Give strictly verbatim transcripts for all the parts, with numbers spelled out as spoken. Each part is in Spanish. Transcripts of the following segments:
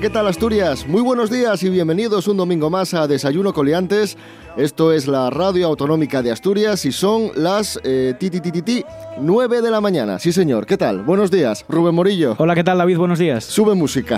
¿qué tal Asturias? Muy buenos días y bienvenidos un domingo más a Desayuno Coliantes. Esto es la Radio Autonómica de Asturias y son las eh, ti, ti, ti, ti, ti, nueve de la mañana. Sí señor, ¿qué tal? Buenos días, Rubén Morillo. Hola, ¿qué tal David? Buenos días. Sube música.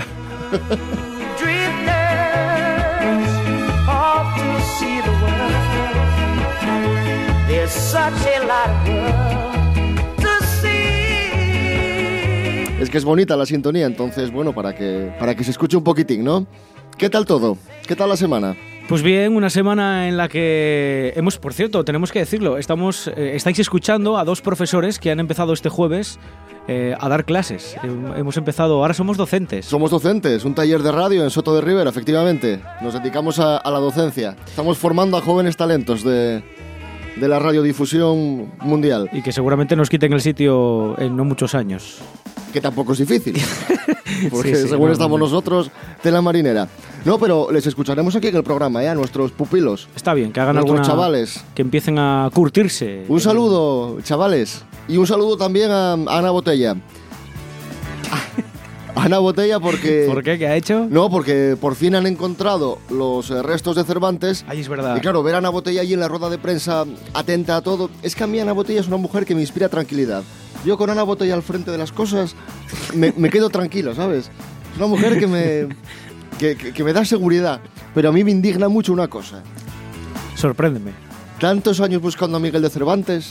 Es que es bonita la sintonía, entonces, bueno, para que, para que se escuche un poquitín, ¿no? ¿Qué tal todo? ¿Qué tal la semana? Pues bien, una semana en la que hemos, por cierto, tenemos que decirlo, estamos, eh, estáis escuchando a dos profesores que han empezado este jueves eh, a dar clases. Eh, hemos empezado, ahora somos docentes. Somos docentes, un taller de radio en Soto de Ribera, efectivamente. Nos dedicamos a, a la docencia. Estamos formando a jóvenes talentos de... de la radiodifusión mundial. Y que seguramente nos quiten el sitio en no muchos años. Que tampoco es difícil. Porque sí, sí, según no, estamos no. nosotros, tela marinera. No, pero les escucharemos aquí en el programa, ¿eh? A nuestros pupilos. Está bien, que hagan Nuestros alguna... chavales. Que empiecen a curtirse. Un saludo, chavales. Y un saludo también a, a Ana Botella. Ana Botella porque... ¿Por qué? ¿Qué ha hecho? No, porque por fin han encontrado los eh, restos de Cervantes. Ay, es verdad. Y claro, ver a Ana Botella allí en la rueda de prensa, atenta a todo. Es que a mí Ana Botella es una mujer que me inspira tranquilidad. Yo con Ana Botella al frente de las cosas me, me quedo tranquilo, ¿sabes? Es una mujer que me, que, que, que me da seguridad. Pero a mí me indigna mucho una cosa. Sorpréndeme. Tantos años buscando a Miguel de Cervantes.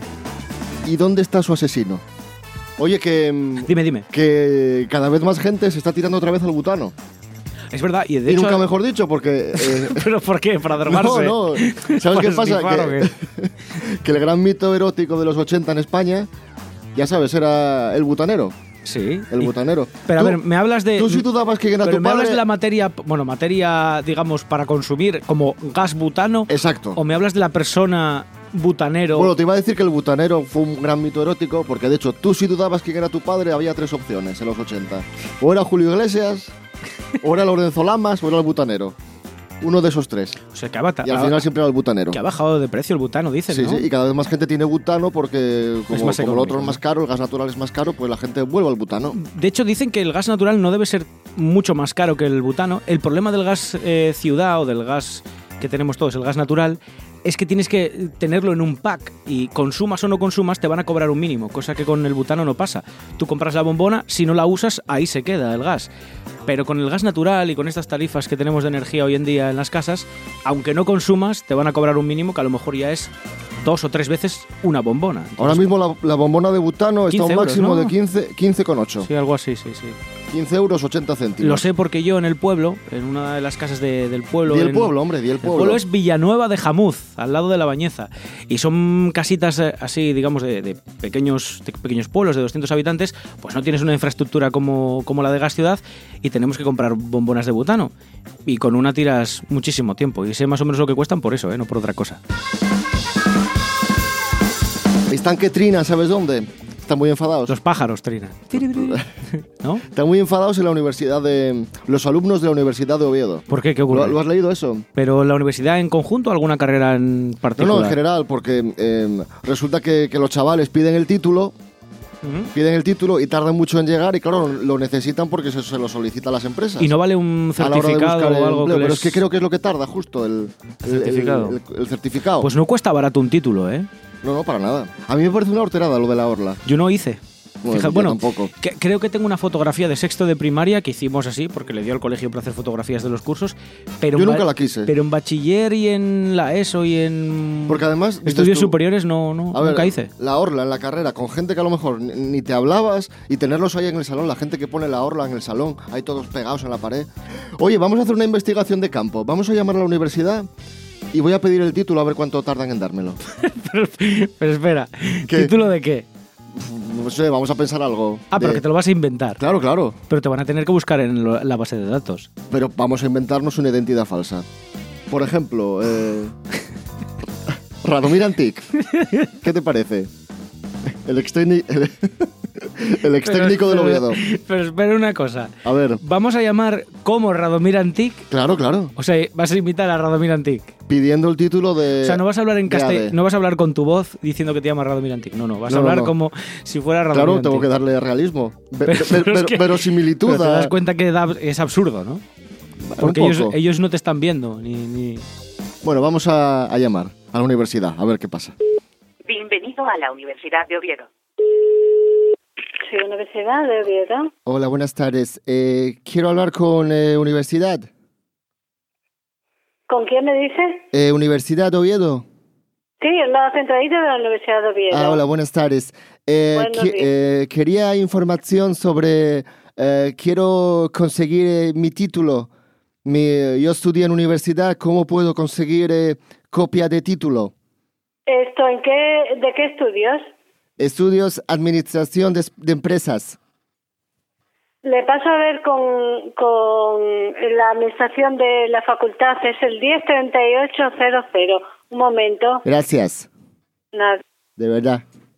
¿Y dónde está su asesino? Oye, que... Dime, dime. Que cada vez más gente se está tirando otra vez al butano. Es verdad, y de Y hecho... nunca mejor dicho, porque... Eh, ¿Pero por qué? ¿Para drogarse? no, no. ¿Sabes qué Pues pasa? ni claro Que, que el gran mito erótico de los ochenta en España, ya sabes, era el butanero. Sí. El y- butanero. Pero a Tú- ver, me hablas de... Tú sí dudabas que era Pero tu me padre... hablas de la materia, bueno, materia, digamos, para consumir como gas butano. Exacto. ¿O me hablas de la persona butanero? Bueno, te iba a decir que el butanero fue un gran mito erótico, porque de hecho, tú si dudabas quién era tu padre, había tres opciones en los ochenta. O era Julio Iglesias, o era Lorenzo Lamas, o era el butanero. Uno de esos tres. O sea, que ha, bata- Y al ha- final siempre era el butanero. que ha bajado de precio el butano, dices, Sí, ¿no? sí, y cada vez más gente tiene butano porque como, más como lo otro económico, es más caro, el gas natural es más caro, pues la gente vuelve al butano. De hecho, dicen que el gas natural no debe ser mucho más caro que el butano. El problema del gas eh, ciudad o del gas que tenemos todos, el gas natural, es que tienes que tenerlo en un pack y consumas o no consumas te van a cobrar un mínimo, cosa que con el butano no pasa. Tú compras la bombona, si no la usas, ahí se queda el gas. Pero con el gas natural y con estas tarifas que tenemos de energía hoy en día en las casas, aunque no consumas, te van a cobrar un mínimo que a lo mejor ya es dos o tres veces una bombona. Entonces, Ahora mismo la, la bombona de butano está a un quince euros, máximo ¿no? de quince, quince con ocho. Sí, algo así, sí, sí. quince euros ochenta céntimos. Lo sé porque yo en el pueblo, en una de las casas de- del pueblo... Di el en- pueblo, hombre, di el El pueblo. pueblo es Villanueva de Jamuz, al lado de La Bañeza. Y son casitas eh, así, digamos, de, de pequeños, de pequeños pueblos de doscientos habitantes. Pues no tienes una infraestructura como, como la de Gas Ciudad y tenemos que comprar bombonas de butano. Y con una tiras muchísimo tiempo. Y sé más o menos lo que cuestan por eso, ¿eh? No por otra cosa. Están que trinan, ¿sabes dónde? Están muy enfadados. Los pájaros, Trina. ¿No? Están muy enfadados en la universidad de... Los alumnos de la Universidad de Oviedo. ¿Por qué? ¿Qué ocurre? ¿Lo, lo has leído eso? ¿Pero en la universidad en conjunto o alguna carrera en No, particular? no, en general, porque eh, resulta que, que los chavales piden el título, Ujú. piden el título y tardan mucho en llegar y claro, lo necesitan porque se, se lo solicitan las empresas. ¿Y no vale un a la hora de certificado buscar el o algo empleo, que Pero les... es que creo que es lo que tarda justo el, el- el- certificado. el- el certificado. Pues no cuesta barato un título, ¿eh? No, no, para nada. A mí me parece una horterada lo de la orla. Yo no hice. Bueno, Fija- yo bueno, tampoco. que- creo que tengo una fotografía de sexto de primaria que hicimos así, porque le dio al colegio para hacer fotografías de los cursos. Pero Yo en ba- nunca la quise. Pero en bachiller y en la ESO y en Porque además... dices estudios tú, superiores no, no a ver, nunca hice. la orla en la carrera, con gente que a lo mejor ni, ni te hablabas y tenerlos ahí en el salón, la gente que pone la orla en el salón, ahí todos pegados en la pared. Oye, vamos a hacer una investigación de campo. Vamos a llamar a la universidad y voy a pedir el título a ver cuánto tardan en dármelo. pero, pero espera, ¿Qué? ¿título de qué? No sé, vamos a pensar algo. Ah, pero de- que te lo vas a inventar. Claro, claro. Pero te van a tener que buscar en lo- la base de datos. Pero vamos a inventarnos una identidad falsa. Por ejemplo, eh... Radomir Antic. ¿Qué te parece? El ex técnico el, el ex técnico del Oviedo. Pero espera una cosa. A ver, Vamos a llamar como Radomir Antic. claro, claro. O sea, vas a invitar a Radomir Antic. pidiendo el título de... O sea, no vas a hablar en de A D. castellano, no vas a hablar con tu voz diciendo que te llamas Radomir Antic. No, no, vas No, a no, hablar no. como si fuera Radomir Claro, Antic. tengo que darle realismo. Ve- Pero- ve- pero es pero- que- verosimilitud. Pero te das a- cuenta que da- es absurdo, ¿no? un Porque ellos, poco. ellos no te están viendo, ni... ni... Bueno, vamos a, a llamar a la universidad, a ver qué pasa. Bienvenido a la Universidad de Oviedo. Sí, Universidad de Oviedo. Hola, buenas tardes. Eh, quiero hablar con eh, Universidad. ¿Con quién me dice? Eh, Universidad de Oviedo. Sí, en la centralita de la Universidad de Oviedo. Ah, hola, buenas tardes. Eh, Buenos qui- días. eh, quería información sobre... eh, quiero conseguir eh, mi título. Mi, yo estudié en universidad. ¿Cómo puedo conseguir eh, copia de título? ¿Esto en qué, de qué estudios? Estudios Administración de, de Empresas. Le paso a ver con, con la administración de la facultad. Es el diez treinta y ocho cero cero. Un momento. Gracias, Nada. de verdad.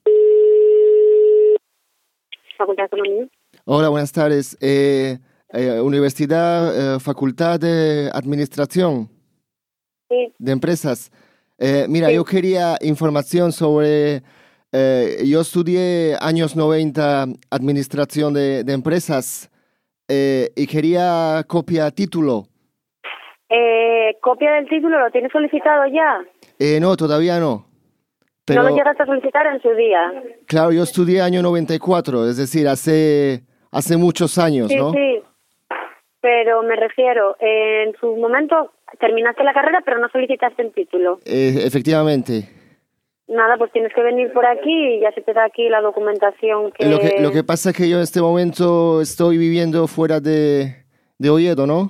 Facultad de Economía. Hola, buenas tardes. Eh, eh, Universidad, eh, Facultad de Administración Sí. de Empresas. Eh, mira, Sí. yo quería información sobre... eh, yo estudié años noventa Administración de, de Empresas eh, y quería copia título. Eh, ¿Copia del título lo tiene solicitado ya? Eh, no, todavía no. Pero, No lo llegaste a solicitar en su día. claro, yo estudié año noventa y cuatro, es decir, hace, hace muchos años, Sí, ¿no? sí. Pero me refiero, en su momento terminaste la carrera, pero no solicitaste el título. Eh, efectivamente. Nada, pues tienes que venir por aquí y ya se te da aquí la documentación que... Lo que, lo que pasa es que yo en este momento estoy viviendo fuera de, de Oviedo, ¿no?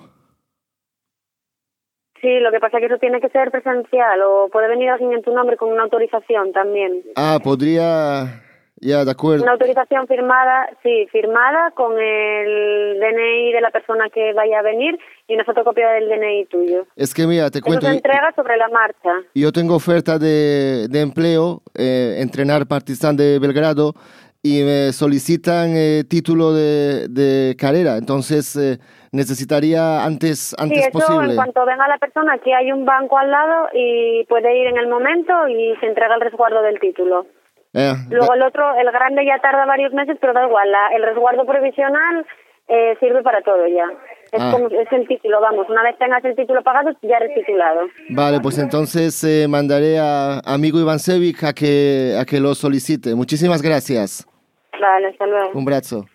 Sí, lo que pasa es que eso tiene que ser presencial o puede venir alguien en tu nombre con una autorización también. Ah, podría... Ya, de acuerdo. Una autorización firmada, sí, firmada con el D N I de la persona que vaya a venir y una fotocopia del D N I tuyo. Es que mira, te Eso cuento, se y- entrega sobre la marcha. yo tengo oferta de, de empleo, eh, entrenar Partizan de Belgrado, y me solicitan eh, título de, de carrera, entonces eh, necesitaría antes, Sí, antes eso posible. en cuanto venga la persona, aquí hay un banco al lado y puede ir en el momento y se entrega el resguardo del título. Eh, Luego da- el otro, el grande ya tarda varios meses, pero da igual, la- el resguardo provisional eh, sirve para todo ya. Es, Ah. como, es el título, vamos, una vez tengas el título pagado ya eres titulado. Vale, pues entonces eh, mandaré a amigo Iván Sevic a que, a que lo solicite. Muchísimas gracias. Vale, hasta luego. Un brazo.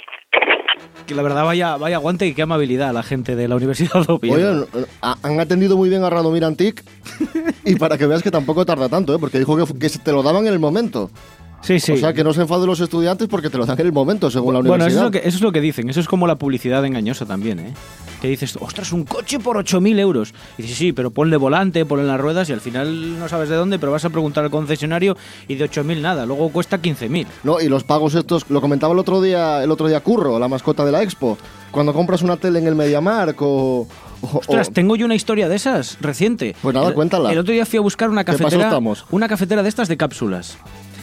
Que la verdad, vaya, vaya aguante y qué amabilidad la gente de la Universidad de Oviedo. Oye, no- ha- han atendido muy bien a Radomir Antic y para que veas que tampoco tarda tanto, ¿eh? Porque dijo que, que se te lo daban en el momento. Sí, sí. O sea, que no se enfaden los estudiantes porque te lo dan en el momento, según la Bueno, eso universidad. es, lo que, eso es lo que dicen. Eso es como la publicidad engañosa también, ¿eh? Que dices, ostras, un coche por ocho mil euros. Y dices, sí, pero ponle volante, ponle las ruedas y al final no sabes de dónde, pero vas a preguntar al concesionario y de ocho mil nada. Luego cuesta quince mil. No, y los pagos estos, lo comentaba el otro día, el otro día Curro, la mascota de la Expo. Cuando compras una tele en el MediaMarkt o... o- Ostras, o- tengo yo una historia de esas reciente. Pues nada, El- cuéntala. El otro día fui a buscar una ¿Qué paso cafetera, estamos? una cafetera de estas de cápsulas.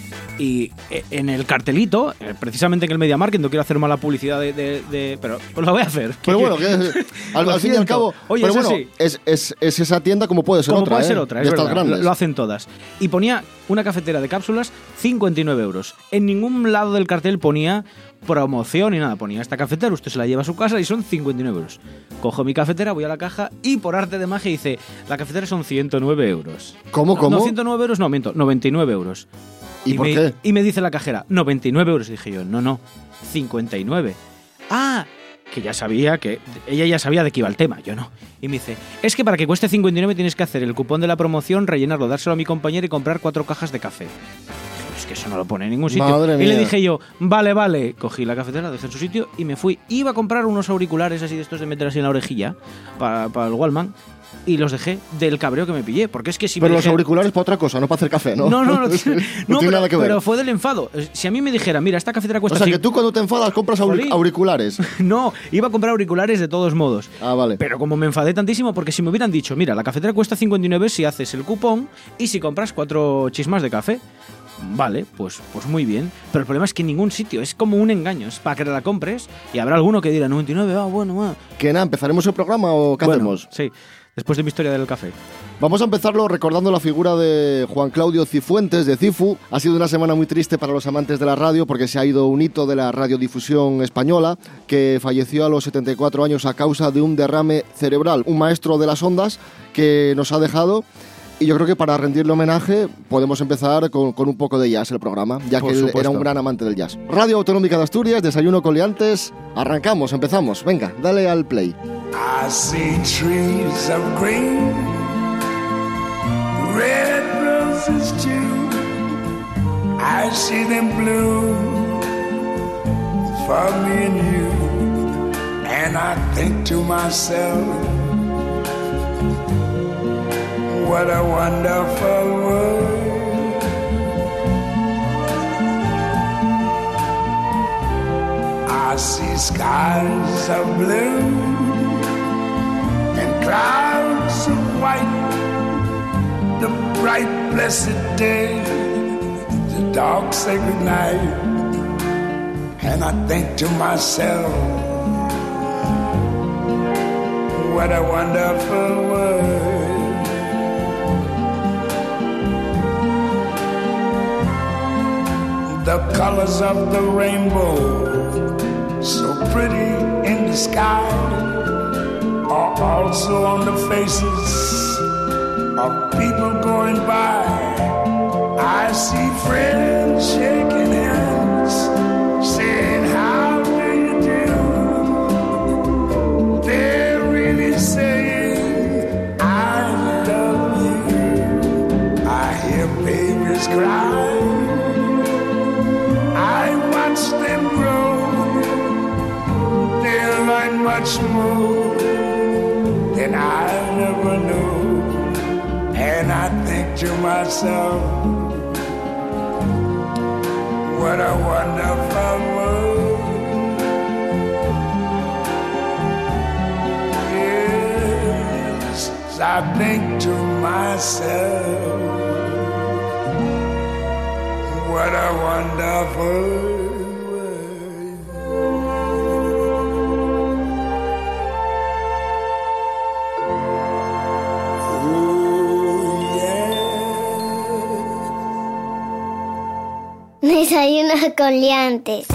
Y eh, en el cartelito, eh, precisamente en el MediaMarkt, no quiero hacer mala publicidad de, de- de- pero pues la voy a hacer. Pero bueno, que, al, Lo al fin y al siento. cabo... Oye, pero eso bueno, sí. es, es, es esa tienda como puede ser Como otra, puede ¿eh? ser otra, de es estas verdad, lo, grandes. lo hacen todas. Y ponía una cafetera de cápsulas, cincuenta y nueve euros. En ningún lado del cartel ponía promoción ni nada. Ponía esta cafetera, usted se la lleva a su casa y son cincuenta y nueve euros. Cojo mi cafetera, voy a la caja y por arte de magia dice, la cafetera son ciento nueve euros. ¿Cómo, No, cómo? No, ciento nueve euros, no, miento, noventa y nueve euros. ¿Y por me, qué? Y me dice la cajera, noventa y nueve euros. Y dije yo, no, no, cincuenta y nueve. Ah, que ya sabía que... Ella ya sabía de qué iba el tema, yo no. Y me dice, es que para que cueste cincuenta y nueve tienes que hacer el cupón de la promoción, rellenarlo, dárselo a mi compañera y comprar cuatro cajas de café. Dije, es que eso no lo pone en ningún sitio. Madre y le mía. dije yo, vale, vale. Cogí la cafetera, la dejé en su sitio y me fui. Iba a comprar unos auriculares así de estos de meter así en la orejilla para, para el Wallman. Y los dejé del cabreo que me pillé. Porque es que si Pero me los dije- auriculares para otra cosa, no para hacer café, ¿no? No, no, no, tiene, no no, tiene pero, nada que ver. pero fue del enfado. Si a mí me dijera, mira, esta cafetera O cuesta... sea, que cin- tú cuando te enfadas compras auri- Jolín. auriculares. No, iba a comprar auriculares de todos modos. Ah, vale. Pero como me enfadé tantísimo, porque si me hubieran dicho, mira, la cafetera cuesta cincuenta y nueve si haces el cupón y si compras cuatro chismas de café. Vale, pues, pues muy bien. Pero el problema es que en ningún sitio, es como un engaño. Es para que la compres y habrá alguno que dirá noventa y nueve, ah, bueno, ah. Que nada, ¿empezaremos el programa o qué Bueno, hacemos? sí. después de mi historia del café. Vamos a empezarlo recordando la figura de Juan Claudio Cifuentes, de Cifu. Ha sido una semana muy triste para los amantes de la radio porque se ha ido un hito de la radiodifusión española, que falleció a los setenta y cuatro años a causa de un derrame cerebral. Un maestro de las ondas que nos ha dejado. Y yo creo que para rendirle homenaje podemos empezar con, con un poco de jazz el programa, ya Por que él supuesto. era un gran amante del jazz. Radio Autonómica de Asturias, Desayuno con Liantes. Arrancamos, empezamos. Venga, dale al play. I see trees of green, red roses too. I see them bloom for me and you. And I think to myself, what a wonderful world. I see skies of blue and clouds of white, the bright blessed day, the dark sacred night. And I think to myself, what a wonderful world. The colors of the rainbow, so pretty in the sky, are also on the faces of people going by. I see friends shaking hands, saying, how do you do? They're really saying, I love you. I hear babies cry, watch them grow, they'll learn much more than I never knew. And I think to myself, what a wonderful world. Yes, I think to myself, what a wonderful world. Desayuno con liantes.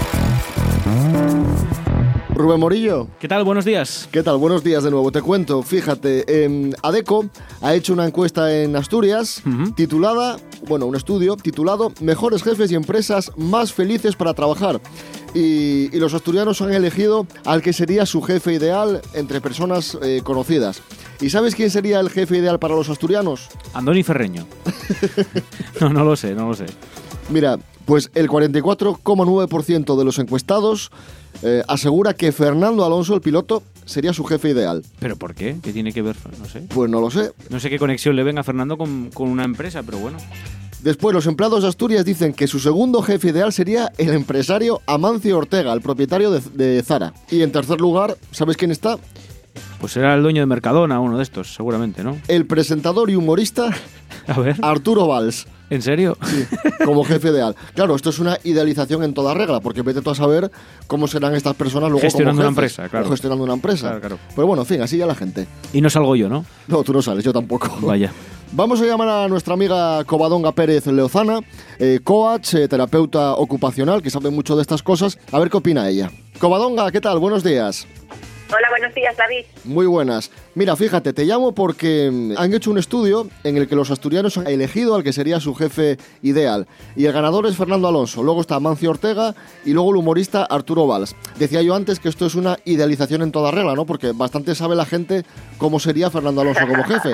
Rubén Morillo. ¿Qué tal? Buenos días. ¿Qué tal? Buenos días de nuevo. Te cuento, fíjate, eh, ADECO ha hecho una encuesta en Asturias uh-huh. titulada, bueno, un estudio titulado Mejores jefes y empresas más felices para trabajar. Y, y los asturianos han elegido al que sería su jefe ideal entre personas eh, conocidas. ¿Y sabes quién sería el jefe ideal para los asturianos? Andoni Ferreño. no, no lo sé, no lo sé. Mira, pues el cuarenta y cuatro coma nueve por ciento de los encuestados eh, asegura que Fernando Alonso, el piloto, sería su jefe ideal. ¿Pero por qué? ¿Qué tiene que ver? No sé. Pues no lo sé. No sé qué conexión le venga a Fernando con, con una empresa, pero bueno. Después, los empleados de Asturias dicen que su segundo jefe ideal sería el empresario Amancio Ortega, el propietario de, de Zara. Y en tercer lugar, ¿sabes quién está? Pues será el dueño de Mercadona, uno de estos, seguramente, ¿no? El presentador y humorista a ver. Arturo Valls. ¿En serio? Sí, como jefe ideal. Claro, esto es una idealización en toda regla, porque vete tú a saber cómo serán estas personas luego gestionando como una empresa, claro. O gestionando una empresa. Claro, claro. Pero bueno, en fin, así ya la gente. Y no salgo yo, ¿no? No, tú no sales, yo tampoco. Vaya. Vamos a llamar a nuestra amiga Covadonga Pérez Leozana, eh, coach, eh, terapeuta ocupacional, que sabe mucho de estas cosas, a ver qué opina ella. Covadonga, ¿qué tal? Buenos días. Hola, buenos días, David. Muy buenas. Mira, fíjate, te llamo porque han hecho un estudio en el que los asturianos han elegido al que sería su jefe ideal. Y el ganador es Fernando Alonso, luego está Amancio Ortega y luego el humorista Arturo Valls. Decía yo antes que esto es una idealización en toda regla, ¿no? Porque bastante sabe la gente cómo sería Fernando Alonso como jefe.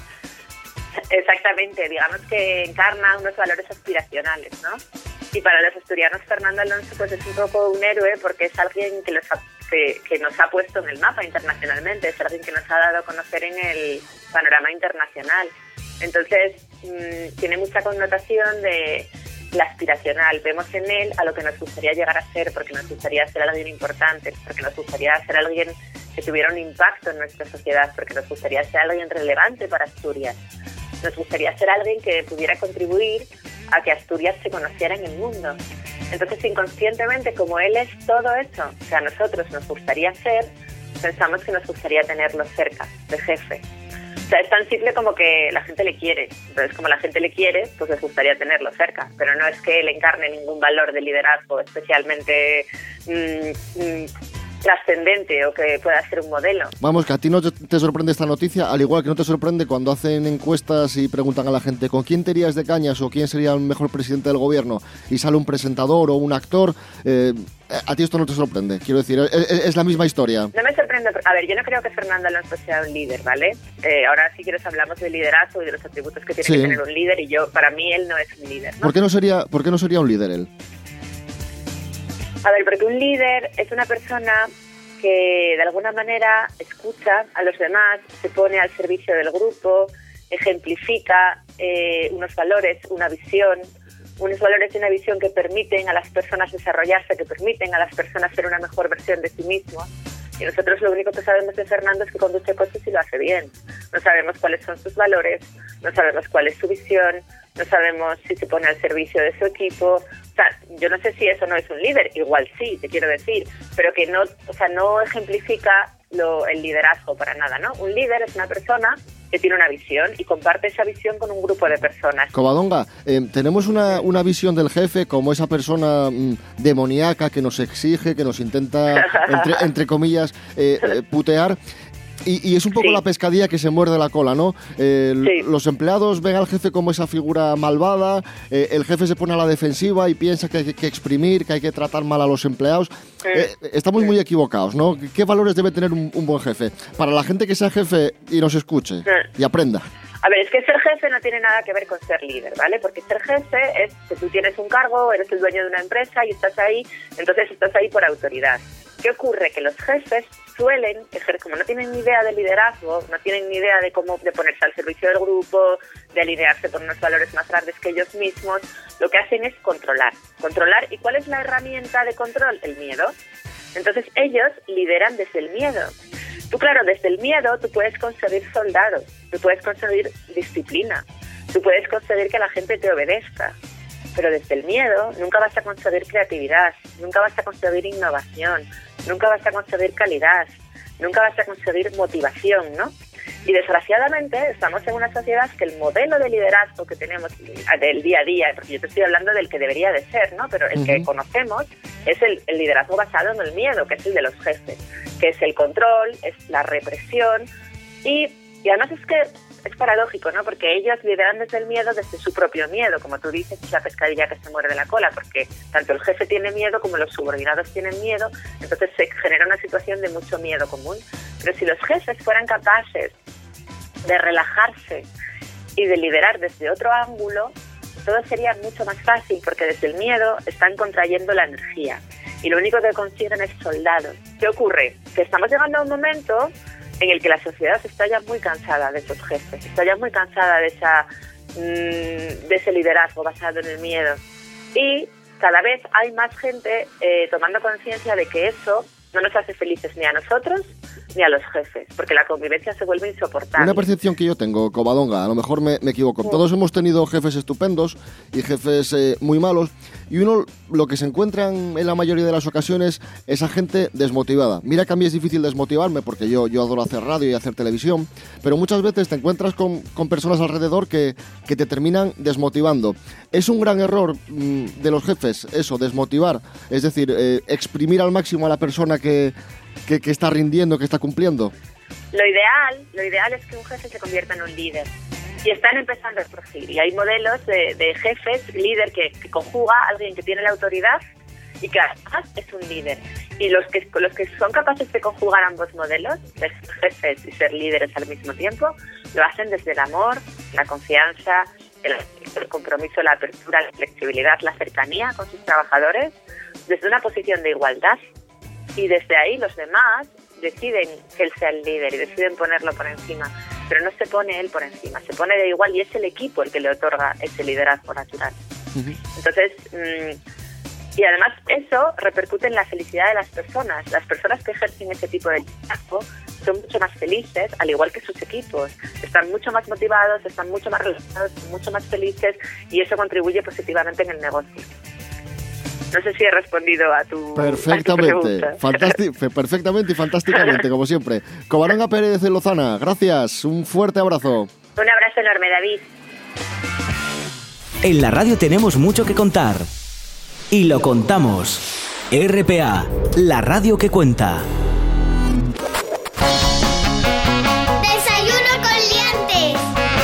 Exactamente, digamos que encarna unos valores aspiracionales, ¿no? Y para los asturianos Fernando Alonso pues es un poco un héroe porque es alguien que, los ha, que, que nos ha puesto en el mapa internacionalmente, es alguien que nos ha dado a conocer en el panorama internacional. Entonces mmm, tiene mucha connotación de la aspiracional. Vemos en él a lo que nos gustaría llegar a ser, porque nos gustaría ser alguien importante, porque nos gustaría ser alguien que tuviera un impacto en nuestra sociedad, porque nos gustaría ser alguien relevante para Asturias. Nos gustaría ser alguien que pudiera contribuir a que Asturias se conociera en el mundo. Entonces, inconscientemente, como él es todo eso que a nosotros nos gustaría ser, pensamos que nos gustaría tenerlo cerca, de jefe. O sea, es tan simple como que la gente le quiere. Entonces, como la gente le quiere, pues les gustaría tenerlo cerca. Pero no es que él encarne ningún valor de liderazgo especialmente mmm, mmm, trascendente o que pueda ser un modelo. Vamos, que a ti no te sorprende esta noticia, al igual que no te sorprende cuando hacen encuestas y preguntan a la gente ¿con quién te irías de cañas o quién sería el mejor presidente del gobierno? Y sale un presentador o un actor. Eh, a ti esto no te sorprende, quiero decir, es, es la misma historia. No me sorprende. A ver, yo no creo que Fernando Alonso sea un líder, ¿vale? Eh, ahora si quieres hablamos de liderazgo y de los atributos que tiene sí. que tener un líder, y yo, para mí, él no es un líder, ¿no? ¿Por qué no sería, por qué no sería un líder él? A ver, porque un líder es una persona que de alguna manera escucha a los demás, se pone al servicio del grupo, ejemplifica eh, unos valores, una visión, unos valores y una visión que permiten a las personas desarrollarse, que permiten a las personas ser una mejor versión de sí mismos. Y nosotros lo único que sabemos de Fernando es que conduce coches y lo hace bien. No sabemos cuáles son sus valores, no sabemos cuál es su visión, no sabemos si se pone al servicio de su equipo. O sea, yo no sé si eso no es un líder, igual sí, te quiero decir, pero que no, o sea, no ejemplifica lo, el liderazgo para nada, ¿no? Un líder es una persona que tiene una visión y comparte esa visión con un grupo de personas. Covadonga, eh, tenemos una, una visión del jefe como esa persona mmm, demoníaca que nos exige, que nos intenta, entre, entre comillas, eh, eh, putear. Y, y es un poco sí. la pescadilla que se muerde la cola, ¿no? Eh, sí. Los empleados ven al jefe como esa figura malvada, eh, el jefe se pone a la defensiva y piensa que hay que exprimir, que hay que tratar mal a los empleados. Sí. Eh, estamos sí. muy equivocados, ¿no? ¿Qué valores debe tener un, un buen jefe? Para la gente que sea jefe y nos escuche sí. y aprenda. A ver, es que ser jefe no tiene nada que ver con ser líder, ¿vale? Porque ser jefe es que tú tienes un cargo, eres el dueño de una empresa y estás ahí, entonces estás ahí por autoridad. ¿Qué ocurre? Que los jefes suelen, como no tienen ni idea de liderazgo, no tienen ni idea de cómo de ponerse al servicio del grupo, de alinearse con unos valores más grandes que ellos mismos, lo que hacen es controlar. Controlar, ¿y cuál es la herramienta de control? El miedo. Entonces ellos lideran desde el miedo. Tú, claro, desde el miedo tú puedes conseguir soldados, tú puedes conseguir disciplina, tú puedes conseguir que la gente te obedezca, pero desde el miedo nunca vas a conseguir creatividad, nunca vas a conseguir innovación, nunca vas a conseguir calidad, nunca vas a conseguir motivación, ¿no? Y desgraciadamente estamos en una sociedad que el modelo de liderazgo que tenemos del día a día, porque yo te estoy hablando del que debería de ser, ¿no? Pero el uh-huh. que conocemos es el, el liderazgo basado en el miedo, que es el de los jefes, que es el control, es la represión y, y además es que es paradójico, ¿no? Porque ellos lideran desde el miedo, desde su propio miedo, como tú dices, es la pescadilla que se muerde la cola, porque tanto el jefe tiene miedo como los subordinados tienen miedo, entonces se genera una situación de mucho miedo común. Pero si los jefes fueran capaces de relajarse y de liderar desde otro ángulo, todo sería mucho más fácil, porque desde el miedo están contrayendo la energía y lo único que consiguen es soldados. ¿Qué ocurre? Que estamos llegando a un momento en el que la sociedad está ya muy cansada de esos jefes, está ya muy cansada de esa mmm, de ese liderazgo basado en el miedo, y cada vez hay más gente eh, tomando conciencia de que eso no nos hace felices ni a nosotros ni a los jefes, porque la convivencia se vuelve insoportable. Una percepción que yo tengo, Covadonga, a lo mejor me, me equivoco. Sí. Todos hemos tenido jefes estupendos y jefes eh, muy malos, y uno lo que se encuentra en la mayoría de las ocasiones es a gente desmotivada. Mira que a mí es difícil desmotivarme porque yo, yo adoro hacer radio y hacer televisión, pero muchas veces te encuentras con, con personas alrededor que, que te terminan desmotivando. Es un gran error mmm, de los jefes eso, desmotivar, es decir, eh, exprimir al máximo a la persona que, que, que está rindiendo, que está cumpliendo. Lo ideal, lo ideal es que un jefe se convierta en un líder. Y están empezando a surgir. Y hay modelos de, de jefes, líder, que, que conjuga a alguien que tiene la autoridad y que además es un líder. Y los que, los que son capaces de conjugar ambos modelos, de ser jefes y ser líderes al mismo tiempo, lo hacen desde el amor, la confianza, el, el compromiso, la apertura, la flexibilidad, la cercanía con sus trabajadores, desde una posición de igualdad. Y desde ahí los demás deciden que él sea el líder y deciden ponerlo por encima, pero no se pone él por encima, se pone de igual y es el equipo el que le otorga ese liderazgo natural. Uh-huh. Entonces, mmm, y además eso repercute en la felicidad de las personas. Las personas que ejercen ese tipo de liderazgo son mucho más felices, al igual que sus equipos. Están mucho más motivados, están mucho más relajados, mucho más felices, y eso contribuye positivamente en el negocio. No sé si he respondido a tu, Perfectamente, a tu pregunta. Fantásti- perfectamente y fantásticamente, como siempre. Covaranga Pérez de Lozana, gracias, un fuerte abrazo. Un abrazo enorme, David. En la radio tenemos mucho que contar. Y lo contamos. R P A, la radio que cuenta. Desayuno con liantes.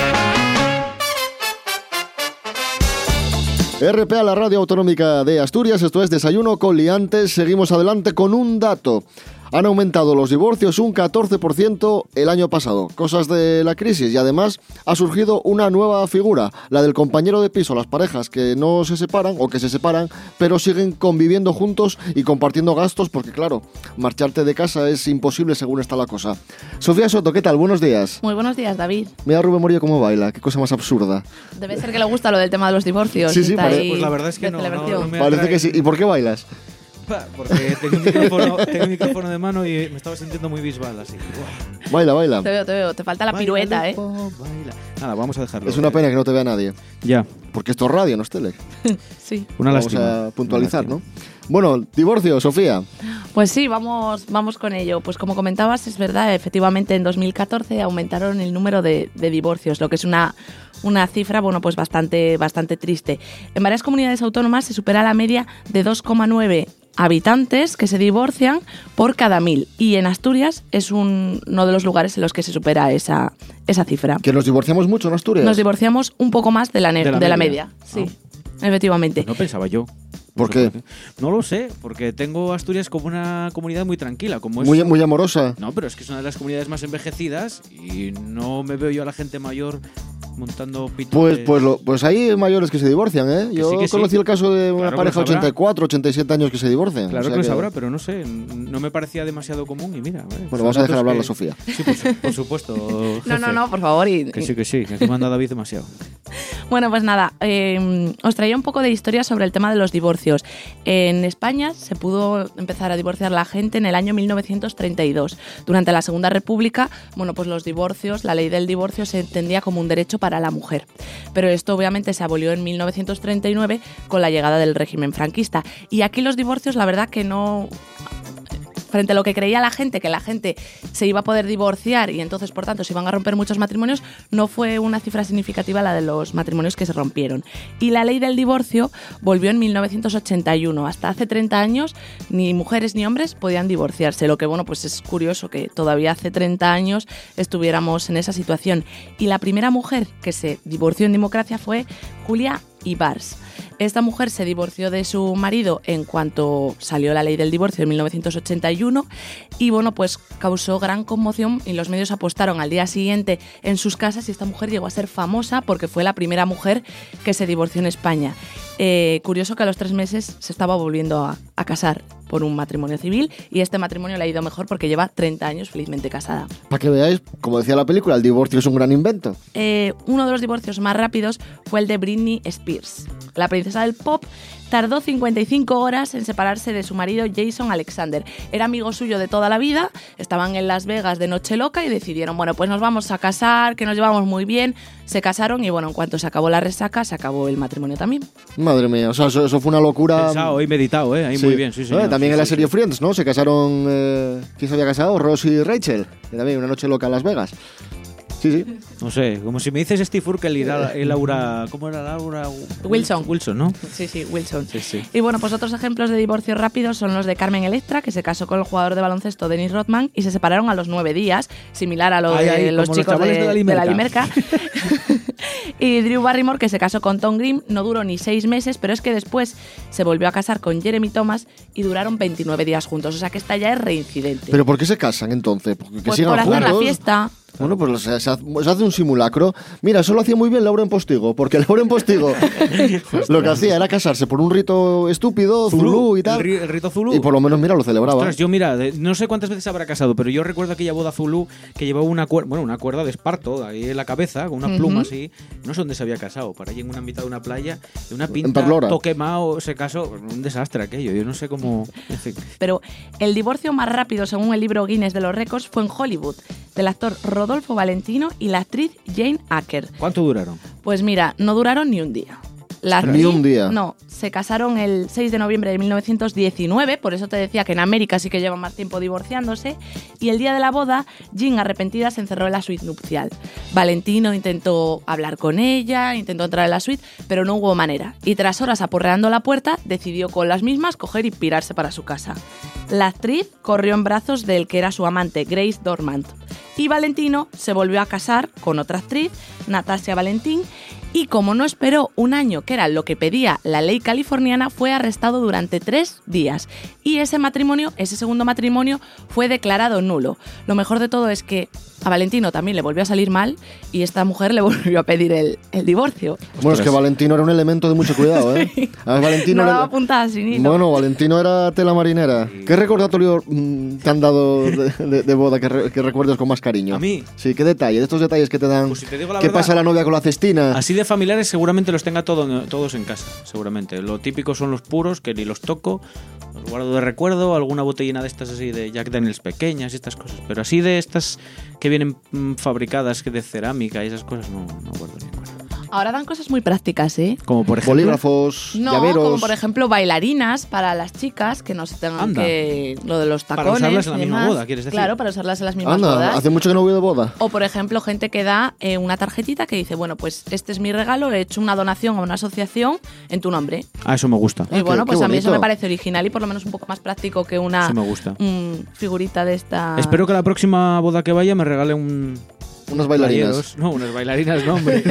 R P A, la radio autonómica de Asturias, esto es Desayuno con Liantes. Seguimos adelante con un dato. Han aumentado los divorcios un catorce por ciento el año pasado, cosas de la crisis, y además ha surgido una nueva figura, la del compañero de piso, las parejas que no se separan o que se separan, pero siguen conviviendo juntos y compartiendo gastos, porque claro, marcharte de casa es imposible según está la cosa. Sofía Soto, ¿qué tal? Buenos días. Muy buenos días, David. Mira Rubén Morillo cómo baila, qué cosa más absurda. Debe ser que le gusta lo del tema de los divorcios. Sí, sí, está pare- ahí Pues la verdad es que de no, no, celebración. no me Parece atrae. que sí. ¿Y por qué bailas? Porque tengo un micrófono, tengo un micrófono de mano y me estaba sintiendo muy bisbal, así. Buah. Baila, baila. Te veo, te veo. Te falta la Baila, pirueta, ¿eh? Lupo, baila. Nada, vamos a dejarlo. Es una pena que no te vea nadie, Ya, porque esto es radio, no es tele. Sí. una Vamos lástima. a puntualizar, Una ¿no? Bueno, divorcio, Sofía. Pues sí, vamos, vamos con ello. Pues como comentabas, es verdad, efectivamente en dos mil catorce aumentaron el número de, de divorcios, lo que es una, una cifra, bueno, pues bastante, bastante triste. En varias comunidades autónomas se supera la media de dos coma nueve habitantes que se divorcian por cada mil. Y en Asturias es un, uno de los lugares en los que se supera esa, esa cifra. Que nos divorciamos mucho en Asturias. Nos divorciamos un poco más de la, ne- De la de la media. media. Sí, efectivamente. Pues no pensaba yo. ¿Por No sé qué? No lo sé, porque tengo Asturias como una comunidad muy tranquila. Como es Muy, muy amorosa. No, pero es que es una de las comunidades más envejecidas y no me veo yo a la gente mayor montando pitos. Pues, de- pues, lo, pues hay mayores que se divorcian, ¿eh? Que Yo sí, que sí. conocí el caso de una Claro que pareja lo sabrá. ochenta y cuatro, ochenta y siete años que se divorcian. Claro O sea que lo sabrá, pero no sé, no me parecía demasiado común y mira. eh, Bueno, son vamos a dejar datos hablar a que- Sofía. Sí, por, su- por supuesto. No, no, jefe. no, por favor. Y, Que sí, que sí, que aquí manda David demasiado. Bueno, pues nada, eh, os traía un poco de historia sobre el tema de los divorcios. En España se pudo empezar a divorciar la gente en el año mil novecientos treinta y dos. Durante la Segunda República, bueno, pues los divorcios, la ley del divorcio se entendía como un derecho para la mujer. Pero esto obviamente se abolió en mil novecientos treinta y nueve con la llegada del régimen franquista. Y aquí los divorcios, la verdad que no... Frente a lo que creía la gente, que la gente se iba a poder divorciar y entonces, por tanto, se iban a romper muchos matrimonios, no fue una cifra significativa la de los matrimonios que se rompieron. Y la ley del divorcio volvió en mil novecientos ochenta y uno. Hasta hace treinta años, ni mujeres ni hombres podían divorciarse, lo que, bueno, pues es curioso que todavía hace treinta años estuviéramos en esa situación. Y la primera mujer que se divorció en democracia fue Julia Ibars. Esta mujer se divorció de su marido en cuanto salió la ley del divorcio en mil novecientos ochenta y uno y bueno, pues causó gran conmoción y los medios apostaron al día siguiente en sus casas y esta mujer llegó a ser famosa porque fue la primera mujer que se divorció en España. Eh, curioso que a los tres meses se estaba volviendo a, a casar por un matrimonio civil y este matrimonio le ha ido mejor porque lleva treinta años felizmente casada. Para que veáis, como decía la película, el divorcio es un gran invento. Eh, uno de los divorcios más rápidos fue el de Britney Spears. La princesa del pop tardó cincuenta y cinco horas en separarse de su marido Jason Alexander. Era amigo suyo de toda la vida, estaban en Las Vegas de noche loca y decidieron, bueno, pues nos vamos a casar, que nos llevamos muy bien. Se casaron y bueno, en cuanto se acabó la resaca, se acabó el matrimonio también. Madre mía, o sea, eso, eso fue una locura. Pensado y meditado, ¿eh? Ahí Sí. muy bien, sí, Eh, señor. También Sí, en la sí, serie sí. Friends, ¿no? Se casaron... Eh, ¿Quién se había casado? Ross y Rachel. Y también una noche loca en Las Vegas. Sí, sí. No sé, como si me dices Steve Urkel y la- y Laura... ¿Cómo era Laura? Wilson. Wilson, ¿no? Sí, sí, Wilson. Sí, sí. Y bueno, pues otros ejemplos de divorcio rápido son los de Carmen Electra, que se casó con el jugador de baloncesto Dennis Rodman y se separaron a los nueve días, similar a lo Ay, de ay, los como los chicos chavales de, de la de la Limerca. Limerca. Y Drew Barrymore, que se casó con Tom Green, no duró ni seis meses, pero es que después se volvió a casar con Jeremy Thomas y duraron veintinueve días juntos. O sea que esta ya es reincidente. ¿Pero por qué se casan entonces? Porque que pues sigan por hacer juntos. la fiesta. Bueno, pues se, se hace se hace un simulacro. Mira, eso lo hacía muy bien Laura en Postigo, porque Laura en Postigo lo que hacía era casarse por un rito estúpido, zulú y tal. El, ri- el rito Zulu. Y por lo menos, mira, lo celebraba. Ostras, yo mira, de- no sé cuántas veces habrá casado, pero yo recuerdo aquella boda Zulu que llevaba una cuerda, bueno, una cuerda de esparto ahí en la cabeza, con una Ujú. pluma así. No sé dónde se había casado, para allí en una mitad de una playa, de una pinta, Perlora. todo quemado, se casó. Un desastre aquello, yo no sé cómo. En fin. Pero el divorcio más rápido, según el libro Guinness de los récords, fue en Hollywood, del actor Rodolfo Valentino y la actriz Jane Acker. ¿Cuánto duraron? Pues mira, no duraron ni un día. La Ni un día. No, se casaron el seis de noviembre de mil novecientos diecinueve, por eso te decía que en América sí que llevan más tiempo divorciándose, y el día de la boda, Jean, arrepentida, se encerró en la suite nupcial. Valentino intentó hablar con ella, intentó entrar en la suite, pero no hubo manera, y tras horas aporreando la puerta, decidió con las mismas coger y pirarse para su casa. La actriz corrió en brazos del que era su amante, Grace Dormant, y Valentino se volvió a casar con otra actriz, Natasha Valentín, y como no esperó un año, que era lo que pedía la ley californiana, fue arrestado durante tres días. Y ese matrimonio, ese segundo matrimonio, fue declarado nulo. Lo mejor de todo es que a Valentino también le volvió a salir mal y esta mujer le volvió a pedir el, el divorcio. Bueno, es que Valentino era un elemento de mucho cuidado, ¿eh? Sí. A Valentino No le- daba puntadas sin hilo. Bueno, Valentino era tela marinera. ¿Qué recordatorio mm, te han dado de, de- de boda que, re- que recuerdes con más cariño? ¿A mí? Sí, ¿qué detalle? De estos detalles que te dan. Pues si te digo la ¿Qué verdad, pasa la novia con la cestina? Así de familiares seguramente los tenga todo- todos en casa, seguramente. Lo típico son los puros, que ni los toco, los guardo de recuerdo, alguna botellina de estas así de Jack Daniels pequeñas y estas cosas. Pero así de estas que vienen mm, fabricadas que de cerámica y esas cosas, no, no guardo ninguna. Ahora dan cosas muy prácticas, ¿eh? Como por ejemplo... Bolígrafos, No, llaveros. como por ejemplo bailarinas para las chicas que no se tengan Anda. que... Lo de los Para tacones usarlas en la y misma demás. boda, ¿quieres decir? Claro, para usarlas en las mismas Anda, bodas. hace mucho que no voy de boda. O, por ejemplo, gente que da eh, una tarjetita que dice, bueno, pues este es mi regalo, he hecho una donación a una asociación en tu nombre. Ah, eso me gusta. Y qué- bueno, pues qué a mí eso bonito. me parece original y por lo menos un poco más práctico que una Eso me gusta. mm, figurita de esta... Espero que la próxima boda que vaya me regale un... Unas bailarinas. playeros. No, unas bailarinas, no, hombre.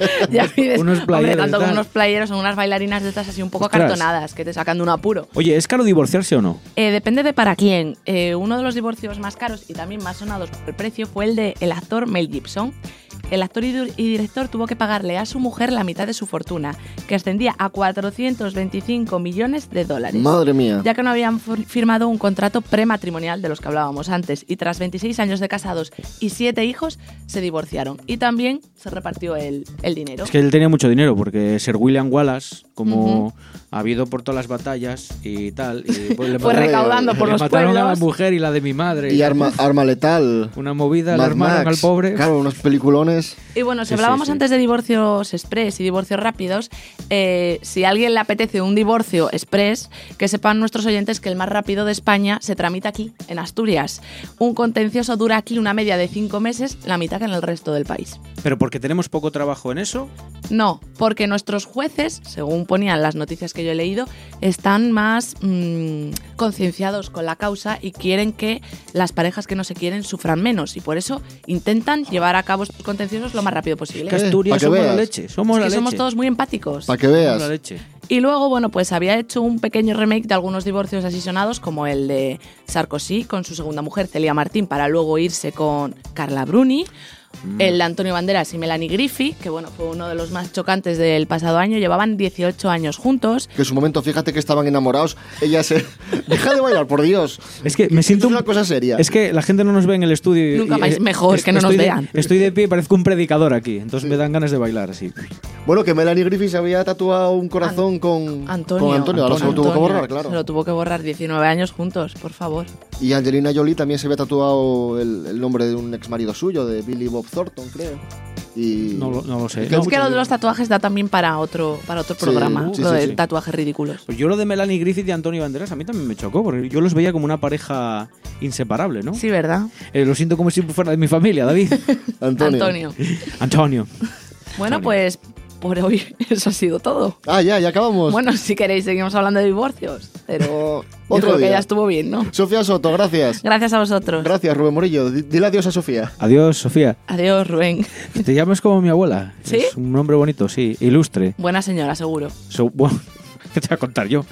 Ya pides, Unos hombre, playeros, tanto como tal. unos playeros o unas bailarinas de estas así un poco Ostras. acartonadas que te sacan de un apuro. Oye, ¿es caro divorciarse o no? Eh, depende de para quién. Eh, uno de los divorcios más caros y también más sonados por el precio fue el de el actor Mel Gibson. El actor y, du- y director tuvo que pagarle a su mujer la mitad de su fortuna, que ascendía a cuatrocientos veinticinco millones de dólares. Madre mía. Ya que no habían fir- firmado un contrato prematrimonial de los que hablábamos antes, y tras veintiséis años de casados y siete hijos, se divorciaron. Y también se repartió el, el dinero. Es que él tenía mucho dinero, porque Sir William Wallace, como ha habido por todas las batallas y tal, y pues le Fue mataron- recaudando por le los mataron a la pueblos. mujer y la de mi madre. Y arma, arma letal. Una movida, le Mad armaron Max. al pobre. Claro, unos peliculones. Y bueno, si Sí, hablábamos sí, sí. antes de divorcios express y divorcios rápidos, eh, si a alguien le apetece un divorcio express, que sepan nuestros oyentes que el más rápido de España se tramita aquí, en Asturias. Un contencioso dura aquí una media de cinco meses, la mitad que en el resto del país. Pero porque tenemos poco trabajo en eso. No, porque nuestros jueces, según ponían las noticias que yo he leído, están más mm, concienciados con la causa y quieren que las parejas que no se quieren sufran menos. Y por eso intentan llevar a cabo estos contenciosos lo más rápido posible. ¿Qué? Asturias Pa' que somos la veas. leche. Somos Es la que leche. somos todos muy empáticos. Para que Somos veas. la leche. Y luego, bueno, pues había hecho un pequeño remake de algunos divorcios así sonados, como el de Sarkozy con su segunda mujer, Celia Martín, para luego irse con Carla Bruni. El de Antonio Banderas y Melanie Griffith, que bueno, fue uno de los más chocantes del pasado año. Llevaban dieciocho años juntos. Que en su momento, fíjate que estaban enamorados. Ella se. Deja de bailar, por Dios. Es que me siento Es una cosa seria. Es que la gente no nos ve en el estudio. y- Nunca y- vais eh, mejor es- que no nos estoy de- vean. Estoy de pie y parezco un predicador aquí. Entonces me dan ganas de bailar así. Bueno, que Melanie Griffith se había tatuado un corazón An- con Antonio. Con Antonio. Ahora se lo tuvo que Antonio. borrar, claro. Se lo tuvo que borrar. diecinueve años juntos, por favor. Y Angelina Jolie también se había tatuado el, el nombre de un ex marido suyo, de Billy Bob Thornton, creo. Y No lo, no lo sé. Es que No. Es que lo de los tatuajes da también para otro, para otro Sí, programa. sí, lo sí, de sí. tatuajes ridículos. Pues yo lo de Melanie Griffith y Antonio Banderas a mí también me chocó, porque yo los veía como una pareja inseparable, ¿no? Sí, ¿verdad? Eh, lo siento como si fuera de mi familia, David. Antonio. Antonio. Antonio. Bueno, pues por hoy eso ha sido todo. Ah, ya, ya acabamos. Bueno, si queréis seguimos hablando de divorcios, pero yo Otro creo que día. ya estuvo bien, ¿no? Sofía Soto, gracias. Gracias a vosotros. Gracias, Rubén Morillo. Di- Dile adiós a Sofía. Adiós, Sofía. Adiós, Rubén. Te llamas como mi abuela. ¿Sí? Es un nombre bonito, sí. Ilustre. Buena señora, seguro. So- bueno, ¿qué te voy a contar yo?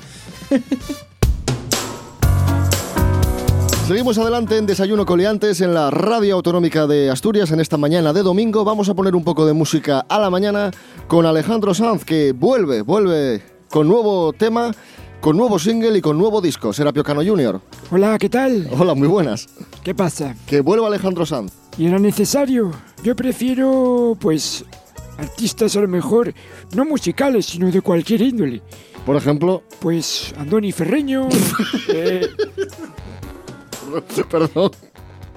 Seguimos adelante en Desayuno Coleantes en la Radio Autonómica de Asturias en esta mañana de domingo. Vamos a poner un poco de música a la mañana con Alejandro Sanz, que vuelve, vuelve con nuevo tema, con nuevo single y con nuevo disco. Serapio Cano junior Hola, ¿qué tal? Hola, muy buenas. ¿Qué pasa? Que vuelva Alejandro Sanz. ¿Y era necesario? Yo prefiero, pues, artistas a lo mejor no musicales, sino de cualquier índole. Por ejemplo, Pues Andoni Ferreño, eh, perdón.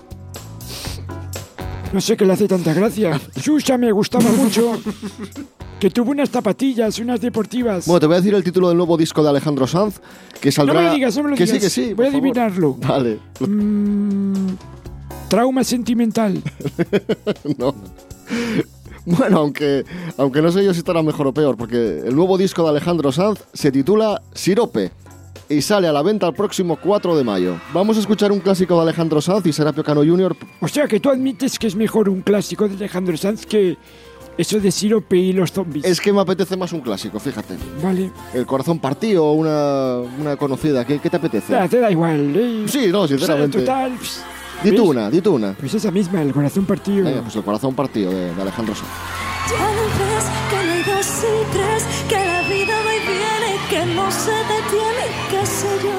no sé qué le hace tanta gracia. Xuxa me gustaba mucho. que tuvo unas zapatillas, unas deportivas. Bueno, te voy a decir el título del nuevo disco de Alejandro Sanz, que saldrá... No me lo digas, no me lo que digas. sí, que sí, voy a por favor. adivinarlo. Vale. Mm, trauma sentimental. No. Bueno, aunque, aunque no sé yo si estará mejor o peor, porque el nuevo disco de Alejandro Sanz se titula Sirope y sale a la venta el próximo cuatro de mayo. Vamos a escuchar un clásico de Alejandro Sanz y Serapio Cano junior O sea que tú admites que es mejor un clásico de Alejandro Sanz que eso de Sirope y los zombies. Es que me apetece más un clásico, fíjate. Vale. El corazón partido o una, una conocida. ¿Qué, ¿Qué te apetece? Ya, te da igual, ¿eh? Sí, no, sinceramente. O sea, total, pss, Di tú ¿ves? una, di tú una. Pues esa misma, el corazón partido. Venga, pues el corazón partido de, de Alejandro Sanz. Ya no ves que no hay dos y tres, que la vida va y viene, que no se detiene, qué sé yo.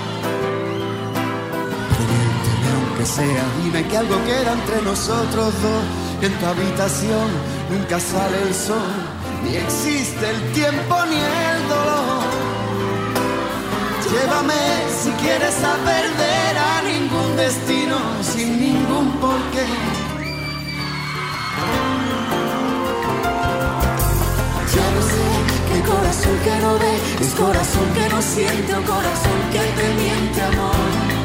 Miénteme aunque sea, dime que algo queda entre nosotros dos. En tu habitación nunca sale el sol, ni existe el tiempo ni el dolor. Llévame si quieres a perder a ningún destino, sin ningún porqué. Ya no sé qué corazón que no ve, es corazón que no siente o corazón que te miente, amor.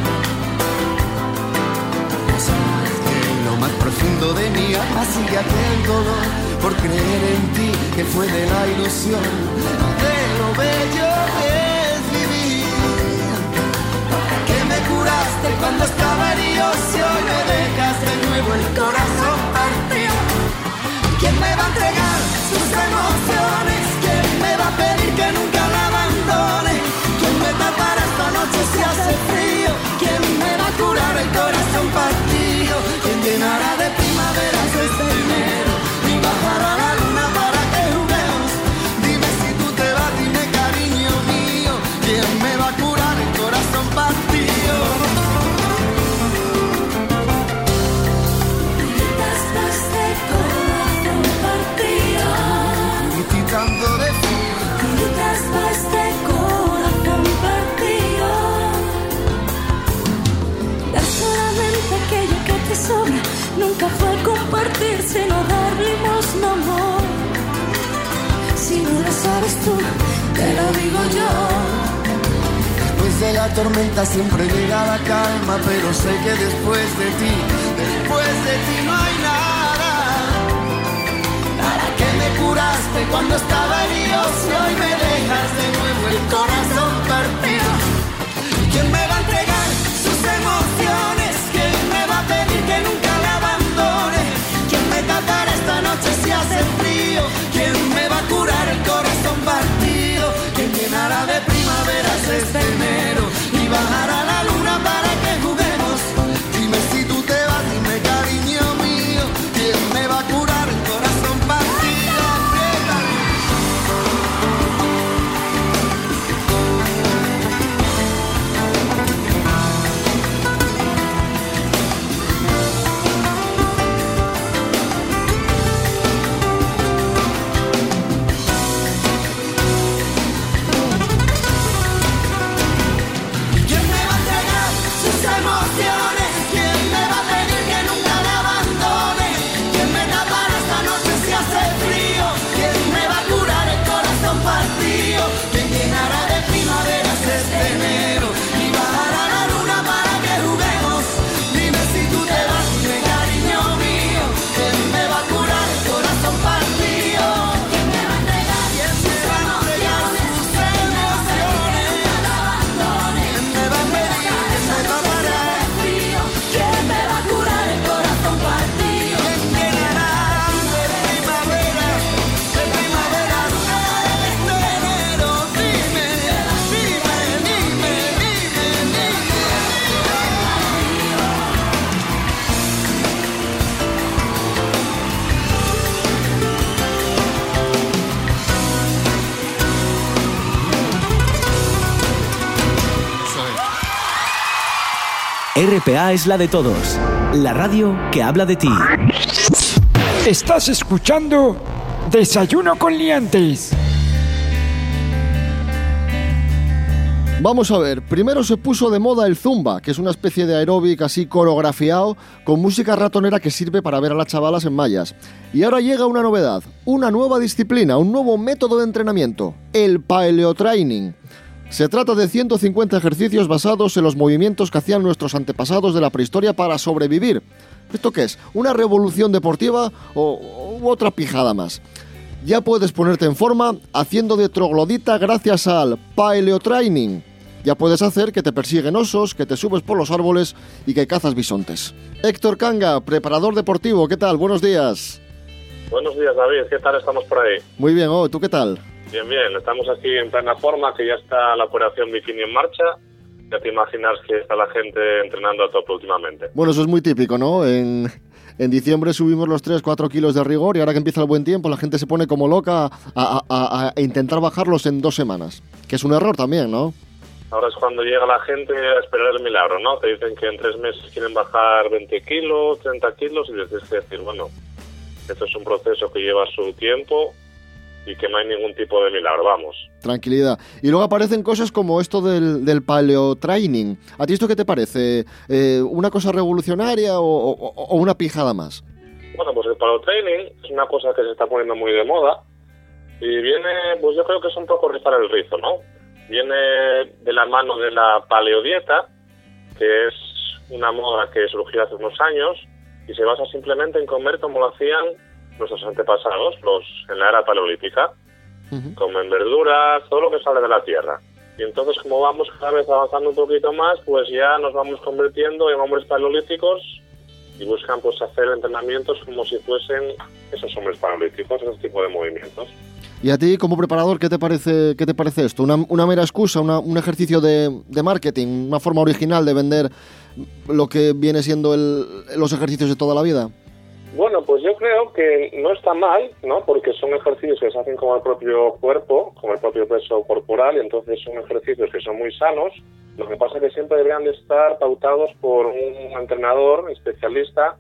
No sabes que en lo más profundo de mi alma sigue aquel dolor por creer en ti, que fue de la ilusión, de lo bello que es vivir. Que me curaste cuando estaba herido, si hoy me dejas de nuevo el corazón partido. ¿Quién me va a entregar sus emociones? ¿Quién me va a pedir que nunca la abandone? ¿Quién me tapará esta noche si hace frío? ¿Quién me va a curar el corazón partido? ¿Quién llenará de primaveras este enero y bajará la luna para que juguemos? Dime si tú te vas, dime cariño mío, ¿quién me va a curar el corazón partido? Gritando de frío, gritas pa' este corazón partido. Dar solamente aquello que te sobra, nunca fue compartir, sino dar limosna, amor. Si no lo sabes tú, te lo digo yo. Después de la tormenta siempre llega la calma, pero sé que después de ti, después de ti no hay nada. Nada que me curaste cuando estaba herido, si hoy me dejas de nuevo el corazón partido. ¿Quién me va a entregar sus emociones? ¿Quién me va a pedir que nunca la abandone? ¿Quién me tapará esta noche si hace frío? ¿Quién me va a curar el corazón partido? ¿Quién llenará de primaveras este enero y bajará la luna para que juguemos? Dime si tú te vas, dime cariño mío, ¿quién me va a curar el corazón partido? Emociones, ¿quién me va a pedir que nunca la abandone? ¿Quién me tapará esta noche si hace frío? ¿Quién me va a curar el corazón partido? ¿Quién llenará de primaveras este enero y bajará la luna para que juguemos? Dime si tú te vas, dime cariño mío, ¿quién me va a curar el corazón partido? ¿Quién me va a entregar? ¿Quién me va a entregar sus emociones? ¿Quién me va a pedir que me tapará? ¿Quién me va a curar el corazón partido? ¿Quién llenará de primavera, de primavera este enero? Dime, dime, dime, dime, dime. R P A es la de todos. La radio que habla de ti. Estás escuchando Desayuno con Liantes. Vamos a ver, primero se puso de moda el zumba, que es una especie de aeróbic así coreografiado con música ratonera que sirve para ver a las chavalas en mallas. Y ahora llega una novedad, una nueva disciplina, un nuevo método de entrenamiento, el paleotraining. Se trata de ciento cincuenta ejercicios basados en los movimientos que hacían nuestros antepasados de la prehistoria para sobrevivir. ¿Esto qué es? ¿Una revolución deportiva o u otra pijada más? Ya puedes ponerte en forma haciendo de troglodita gracias al paleotraining. Ya puedes hacer que te persiguen osos, que te subes por los árboles y que cazas bisontes. Héctor Canga, preparador deportivo, ¿qué tal? Buenos días. Buenos días, David. ¿Qué tal estamos por ahí? Muy bien, oh, ¿tú qué tal? Bien, bien. Estamos aquí en plena forma, que ya está la operación Bikini en marcha. Ya te imaginas que está la gente entrenando a tope últimamente. Bueno, eso es muy típico, ¿no? En... En diciembre subimos los tres cuatro kilos de rigor y ahora que empieza el buen tiempo la gente se pone como loca a, a, a, a intentar bajarlos en dos semanas. Que es un error también, ¿no? Ahora es cuando llega la gente a esperar el milagro, ¿no? Te dicen que en tres meses quieren bajar veinte kilos, treinta kilos y les tienes que decir, bueno, esto es un proceso que lleva su tiempo y que no hay ningún tipo de milagro, vamos. Tranquilidad. Y luego aparecen cosas como esto del, del paleotraining. ¿A ti esto qué te parece? Eh, ¿Una cosa revolucionaria o, o, o una pijada más? Bueno, pues el paleotraining es una cosa que se está poniendo muy de moda y viene, pues yo creo que es un poco rizar el rizo, ¿no? Viene de la mano de la paleodieta, que es una moda que surgió hace unos años y se basa simplemente en comer como lo hacían nuestros antepasados, los en la era paleolítica. Uh-huh. Comen verduras, todo lo que sale de la tierra. Y entonces, como vamos cada vez avanzando un poquito más, pues ya nos vamos convirtiendo en hombres paleolíticos y buscan pues hacer entrenamientos como si fuesen esos hombres paleolíticos, ese tipo de movimientos. ¿Y a ti, como preparador, qué te parece, qué te parece esto? ¿Una, una mera excusa, una, un ejercicio de, de marketing, una forma original de vender lo que viene siendo el, los ejercicios de toda la vida? Bueno, pues yo creo que no está mal, ¿no? Porque son ejercicios que se hacen con el propio cuerpo, con el propio peso corporal, y entonces son ejercicios que son muy sanos. Lo que pasa es que siempre deberían de estar pautados por un entrenador especialista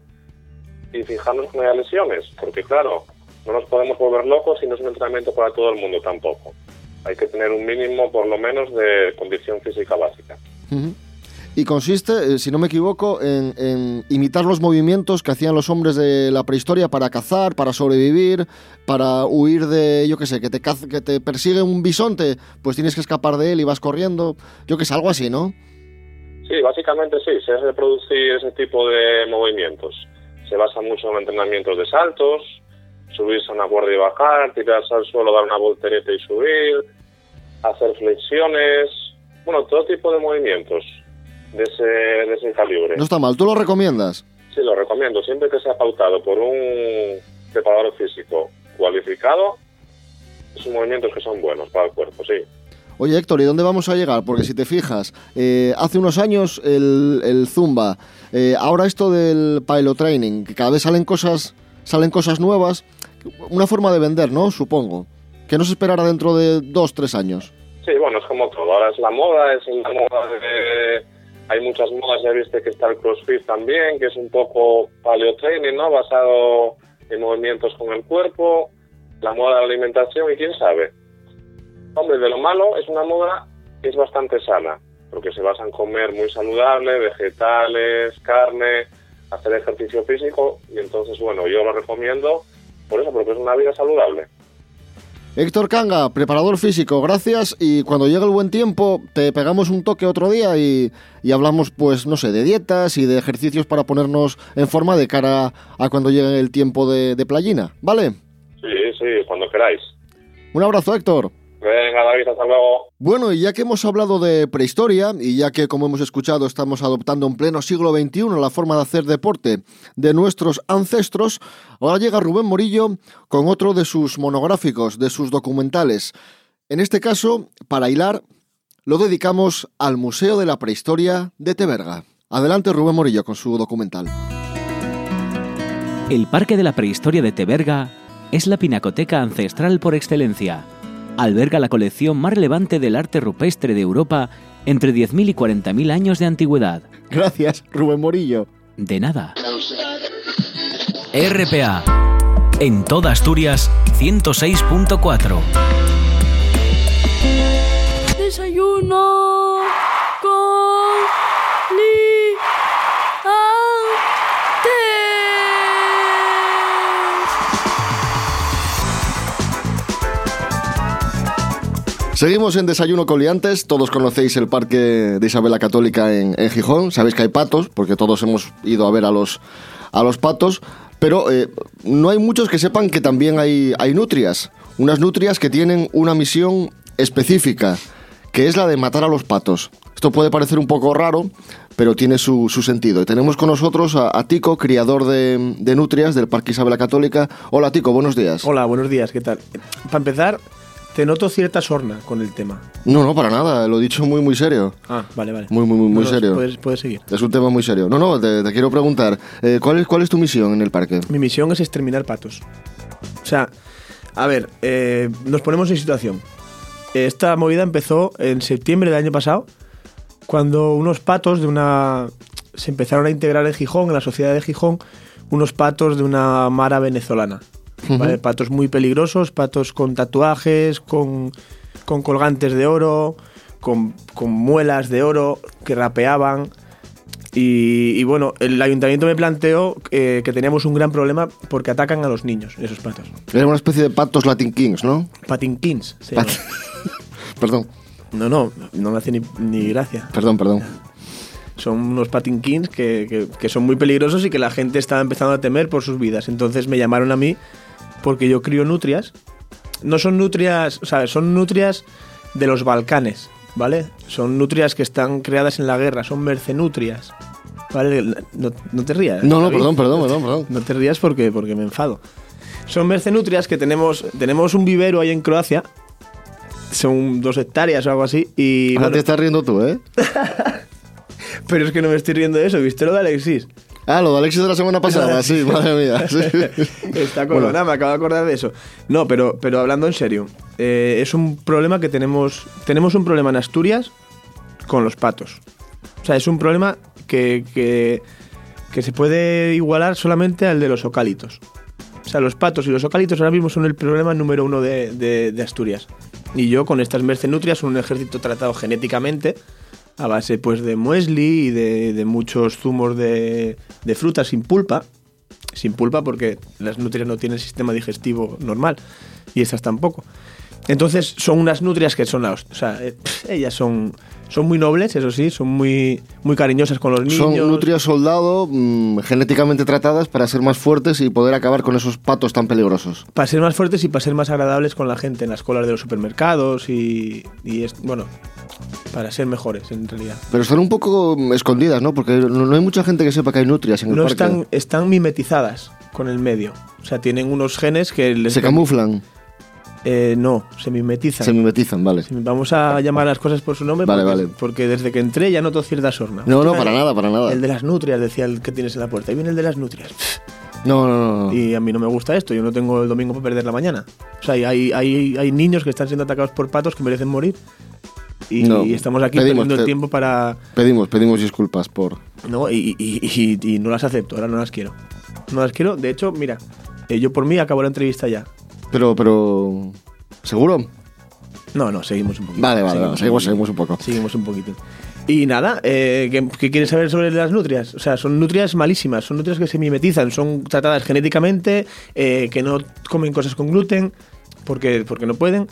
y fijarnos que no haya lesiones, porque claro, no nos podemos volver locos y no es un entrenamiento para todo el mundo tampoco. Hay que tener un mínimo, por lo menos, de condición física básica. Uh-huh. Y consiste, eh, si no me equivoco, en, en imitar los movimientos que hacían los hombres de la prehistoria para cazar, para sobrevivir, para huir de, yo qué sé, que te, caz- que te persigue un bisonte, pues tienes que escapar de él y vas corriendo. Yo qué sé, algo así, ¿no? Sí, básicamente sí, se hace producir ese tipo de movimientos. Se basa mucho en entrenamientos de saltos, subirse a una cuerda y bajar, tirarse al suelo, dar una voltereta y subir, hacer flexiones, bueno, todo tipo de movimientos de ese, de ese calibre. No está mal, ¿tú lo recomiendas? Sí, lo recomiendo, siempre que sea pautado por un preparador físico cualificado, son movimientos que son buenos para el cuerpo, sí. Oye, Héctor, ¿y dónde vamos a llegar? Porque si te fijas, eh, hace unos años el, el Zumba, eh, ahora esto del paleotraining, que cada vez salen cosas, salen cosas nuevas, una forma de vender, ¿no? Supongo. Que no se esperará dentro de dos, tres años. Sí, bueno, es como todo. Ahora es la moda, es la moda de... Hay muchas modas, ya viste que está el CrossFit también, que es un poco paleotraining, ¿no? Basado en movimientos con el cuerpo, la moda de la alimentación y quién sabe. Hombre, de lo malo es una moda que es bastante sana, porque se basa en comer muy saludable, vegetales, carne, hacer ejercicio físico y entonces, bueno, yo lo recomiendo por eso, porque es una vida saludable. Héctor Canga, preparador físico, gracias, y cuando llegue el buen tiempo te pegamos un toque otro día y, y hablamos, pues, no sé, de dietas y de ejercicios para ponernos en forma de cara a cuando llegue el tiempo de, de playina, ¿vale? Sí, sí, cuando queráis. Un abrazo, Héctor. Venga, David, hasta luego. Bueno, y ya que hemos hablado de prehistoria, y ya que, como hemos escuchado, estamos adoptando en pleno siglo veintiuno la forma de hacer deporte de nuestros ancestros, ahora llega Rubén Morillo con otro de sus monográficos, de sus documentales. En este caso, para hilar, lo dedicamos al Museo de la Prehistoria de Teberga. Adelante, Rubén Morillo, con su documental. El Parque de la Prehistoria de Teberga es la pinacoteca ancestral por excelencia. Alberga la colección más relevante del arte rupestre de Europa entre diez mil y cuarenta mil años de antigüedad. Gracias, Rubén Morillo. De nada. R P A. En toda Asturias, ciento seis punto cuatro. Desayuno. Seguimos en Desayuno con Liantes. Todos conocéis el parque de Isabel la Católica en, en Gijón. Sabéis que hay patos, porque todos hemos ido a ver a los, a los patos. Pero eh, no hay muchos que sepan que también hay, hay nutrias. Unas nutrias que tienen una misión específica, que es la de matar a los patos. Esto puede parecer un poco raro, pero tiene su, su sentido. Y tenemos con nosotros a, a Tico, criador de, de nutrias del Parque Isabel la Católica. Hola, Tico, buenos días. Hola, buenos días, ¿qué tal? Para empezar, te noto cierta sorna con el tema. No, no, para nada, lo he dicho muy, muy serio. Ah, vale, vale. Muy, muy, muy, muy no, serio. Puedes, puedes seguir. Es un tema muy serio. No, no, te, te quiero preguntar, eh, ¿cuál es, ¿cuál es tu misión en el parque? Mi misión es exterminar patos. O sea, a ver, eh, nos ponemos en situación. Esta movida empezó en septiembre del año pasado, cuando unos patos de una... se empezaron a integrar en Gijón, en la sociedad de Gijón, unos patos de una mara venezolana. Uh-huh. ¿Vale? Patos muy peligrosos, patos con tatuajes, con, con colgantes de oro, con, con muelas de oro, que rapeaban. Y, y bueno, el ayuntamiento me planteó eh, que teníamos un gran problema porque atacan a los niños, esos patos. Era una especie de patos Latin Kings, ¿no? Patin Kings, sí. Pat- Perdón. No, no, no me hace ni, ni gracia. Perdón, perdón. Son unos Patin Kings que, que, que son muy peligrosos y que la gente estaba empezando a temer por sus vidas. Entonces me llamaron a mí porque yo crío nutrias. No son nutrias, o sea, son nutrias de los Balcanes, ¿vale? Son nutrias que están creadas en la guerra, son mercenutrias, ¿vale? No, no te rías. No, no, David. perdón, perdón, perdón, perdón. No te rías porque, porque me enfado. Son mercenutrias que tenemos, tenemos un vivero ahí en Croacia. Son dos hectáreas o algo así. Y, Ahora bueno, te estás riendo tú, ¿eh? pero es que no me estoy riendo de eso. ¿Viste lo de Alexis? Ah, lo de Alexis de la semana pasada, sí, madre mía. Sí. Está con bueno. Me acabo de acordar de eso. No, pero, pero hablando en serio, eh, es un problema que tenemos. Tenemos un problema en Asturias con los patos. O sea, es un problema que, que, que se puede igualar solamente al de los ocálitos. O sea, los patos y los ocálitos ahora mismo son el problema número uno de, de, de Asturias. Y yo con estas mercenutrias, un ejército tratado genéticamente a base pues de muesli y de, de muchos zumos de, de frutas sin pulpa. Sin pulpa porque las nutrias no tienen sistema digestivo normal y estas tampoco. Entonces son unas nutrias que son las... O sea, eh, ellas son, son muy nobles, eso sí, son muy, muy cariñosas con los niños. Son nutrias soldado mmm, genéticamente tratadas para ser más fuertes y poder acabar con esos patos tan peligrosos. Para ser más fuertes y para ser más agradables con la gente en las colas de los supermercados y, y es, bueno, para ser mejores en realidad. Pero están un poco escondidas, ¿no? Porque no, no hay mucha gente que sepa que hay nutrias en el no parque. Están, están mimetizadas con el medio. O sea, tienen unos genes que... les ¿Se camuflan? Eh, no, se mimetizan. Se mimetizan, vale. Vamos a llamar las cosas por su nombre vale, porque, vale. porque desde que entré ya noto cierta sorna. No, no, para nada, para nada. El de las nutrias, decía el que tienes en la puerta. Ahí viene el de las nutrias. No, no, no, no. Y a mí no me gusta esto, yo no tengo el domingo para perder la mañana. O sea, hay, hay, hay niños que están siendo atacados por patos que merecen morir. Y, no, y estamos aquí pedimos, perdiendo el te, tiempo para... Pedimos, pedimos disculpas por... No, y, y, y, y no las acepto, ahora no las quiero. No las quiero, de hecho, mira, eh, yo por mí acabo la entrevista ya. Pero, pero... ¿Seguro? No, no, seguimos un poquito. Vale, vale, seguimos, seguimos, seguimos un poco. Seguimos un poquito. Y nada, eh, ¿qué, ¿qué quieres saber sobre las nutrias? O sea, son nutrias malísimas, son nutrias que se mimetizan, son tratadas genéticamente, eh, que no comen cosas con gluten, porque, porque no pueden,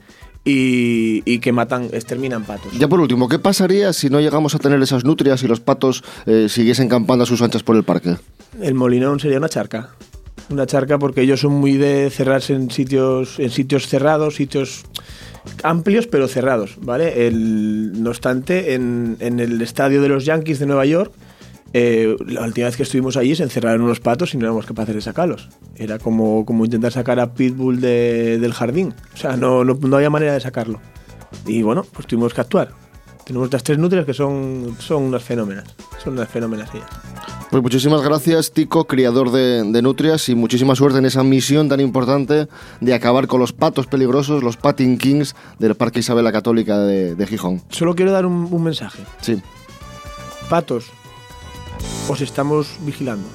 y, y que matan, exterminan patos. Ya por último, ¿qué pasaría si no llegamos a tener esas nutrias y los patos eh, siguiesen campando a sus anchas por el parque? El Molinón sería una charca. Una charca porque ellos son muy de cerrarse en sitios, en sitios cerrados, sitios amplios pero cerrados, ¿vale? El, no obstante, en, en el estadio de los Yankees de Nueva York, eh, la última vez que estuvimos allí se encerraron unos patos y no éramos capaces de sacarlos. Era como, como intentar sacar a Pitbull de, del jardín. O sea, no, no, no había manera de sacarlo. Y bueno, pues tuvimos que actuar. Tenemos estas tres nutrias que son, son unas fenómenas. Son unas fenómenas ellas. Pues muchísimas gracias, Tico, criador de, de nutrias, y muchísima suerte en esa misión tan importante de acabar con los patos peligrosos, los Patin Kings del Parque Isabel la Católica de, de Gijón. Solo quiero dar un, un mensaje. Sí. Patos, os estamos vigilando.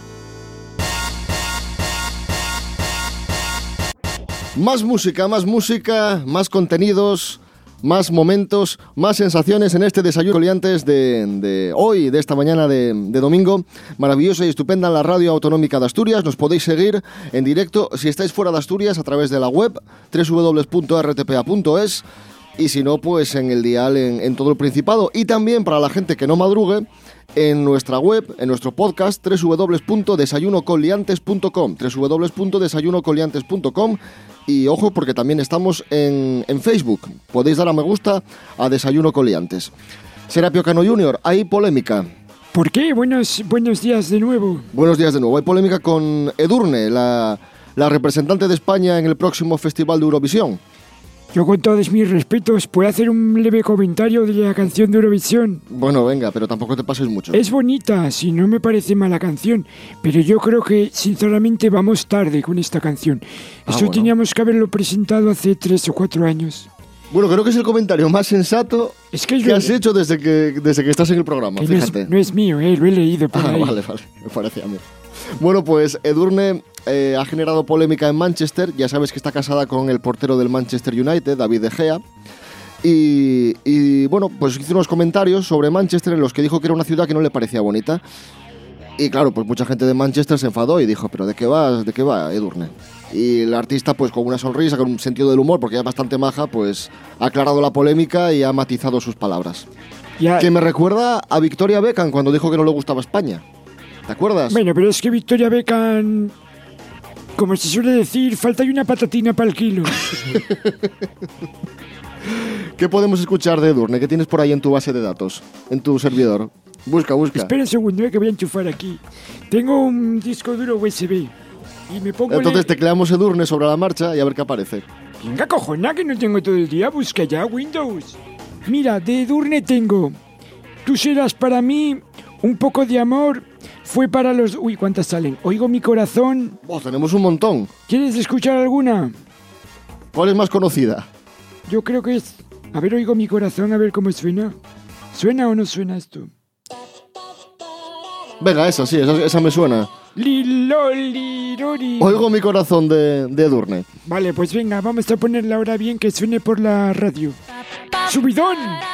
Más música, más música, más contenidos, más momentos, más sensaciones en este Desayuno Coliantes de, de hoy, de esta mañana de, de domingo. Maravillosa y estupenda en la Radio Autonómica de Asturias. Nos podéis seguir en directo si estáis fuera de Asturias a través de la web doble u doble u doble u punto r t p a punto es. y si no, pues en el dial en, en todo el Principado. Y también para la gente que no madrugue, en nuestra web, en nuestro podcast, doble u doble u doble u punto desayuno con liantes punto com, doble u doble u doble u punto desayuno con liantes punto com. Y ojo, porque también estamos en, en Facebook. Podéis dar a me gusta a Desayuno con Liantes. Serapio Cano junior, hay polémica. ¿Por qué? Buenos, buenos días de nuevo. Buenos días de nuevo. Hay polémica con Edurne, la, la representante de España en el próximo Festival de Eurovisión. Yo, con todos mis respetos, ¿puedo hacer un leve comentario de la canción de Eurovisión? Bueno, venga, pero tampoco te pases mucho. Es bonita, si no me parece mala canción, pero yo creo que, sinceramente, vamos tarde con esta canción. Ah, Eso bueno. teníamos que haberlo presentado hace tres o cuatro años. Bueno, creo que es el comentario más sensato es que, que lo... has hecho desde que, desde que estás en el programa, que fíjate. No es, no es mío, eh, lo he leído por ah, ahí. vale, vale, me parece a mí. Bueno, pues Edurne eh, ha generado polémica en Manchester. Ya sabes que está casada con el portero del Manchester United, David De Gea. Y, y bueno, pues hizo unos comentarios sobre Manchester en los que dijo que era una ciudad que no le parecía bonita. Y claro, pues mucha gente de Manchester se enfadó y dijo, ¿pero de qué vas? ¿De qué va, Edurne? Y el artista, pues con una sonrisa, con un sentido del humor, porque ya es bastante maja, pues ha aclarado la polémica y ha matizado sus palabras. Ya. Que me recuerda a Victoria Beckham cuando dijo que no le gustaba España. ¿Te acuerdas? Bueno, pero es que Victoria Beckham, como se suele decir, falta y una patatina para el kilo. ¿Qué podemos escuchar de Edurne? ¿Qué tienes por ahí en tu base de datos? En tu servidor. Busca, busca. Espera un segundo, eh, que voy a enchufar aquí. Tengo un disco duro U S B. Y me pongo... Entonces le... tecleamos Edurne sobre la marcha y a ver qué aparece. Venga, cojona, que no tengo todo el día. Busca ya Windows. Mira, de Edurne tengo... Tú serás para mí un poco de amor... Fue para los... Uy, ¿cuántas salen? Oigo mi corazón... Oh, tenemos un montón. ¿Quieres escuchar alguna? ¿Cuál es más conocida? Yo creo que es... A ver, oigo mi corazón, a ver cómo suena. ¿Suena o no suena esto? Venga, esa sí, esa, esa me suena. Lilolirori. Oigo mi corazón de, de Edurne. Vale, pues venga, vamos a ponerla ahora bien que suene por la radio. ¡Subidón!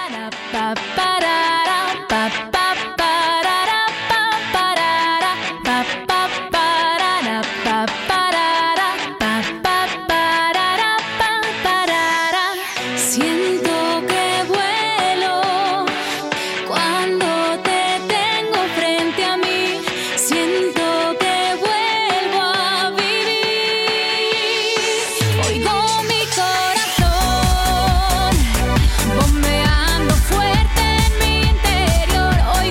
Siento que vuelo cuando te tengo frente a mí. Siento que vuelvo a vivir. Oigo mi corazón bombeando fuerte en mi interior.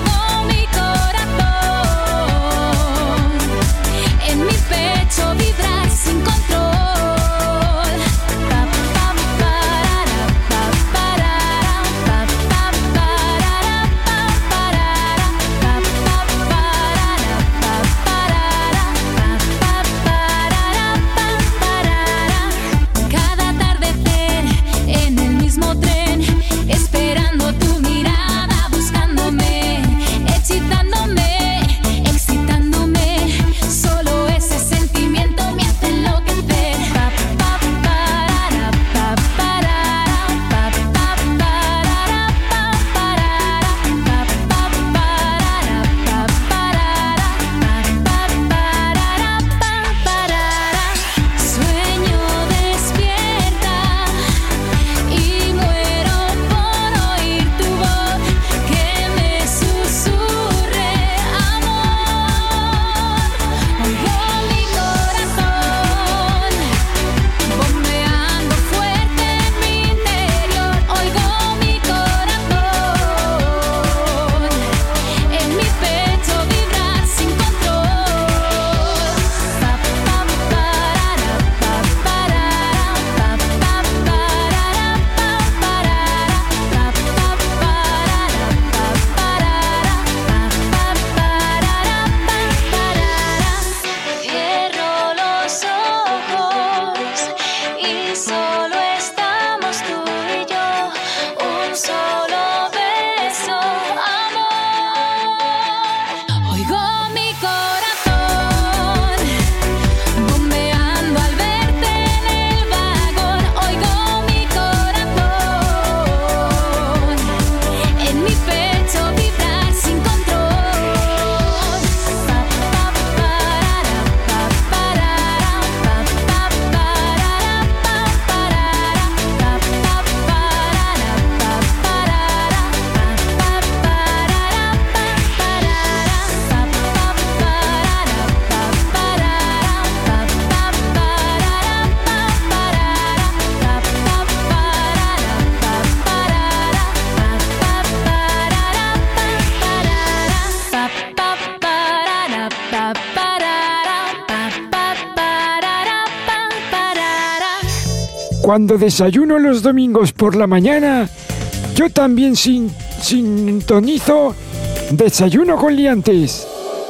Cuando desayuno los domingos por la mañana, yo también sin, sintonizo Desayuno con Liantes.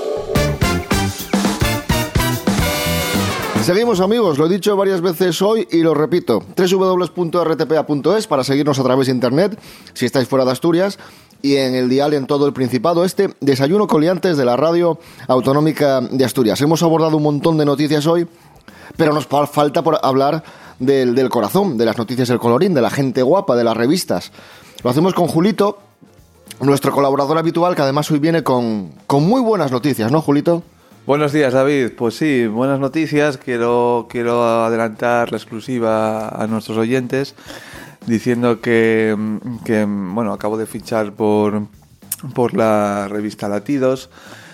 Seguimos, amigos, lo he dicho varias veces hoy y lo repito, doble u doble u doble u punto erre te pe a punto es para seguirnos a través de internet si estáis fuera de Asturias, y en el dial en todo el Principado, este Desayuno con Liantes de la Radio Autonómica de Asturias. Hemos abordado un montón de noticias hoy, pero nos falta por hablar del, del corazón, de las noticias del colorín, de la gente guapa, de las revistas. Lo hacemos con Julito, nuestro colaborador habitual, que además hoy viene con, con muy buenas noticias, ¿no, Julito? Buenos días, David. Pues sí, buenas noticias. Quiero, quiero adelantar la exclusiva a nuestros oyentes diciendo que, que bueno, acabo de fichar por, por la revista Latidos.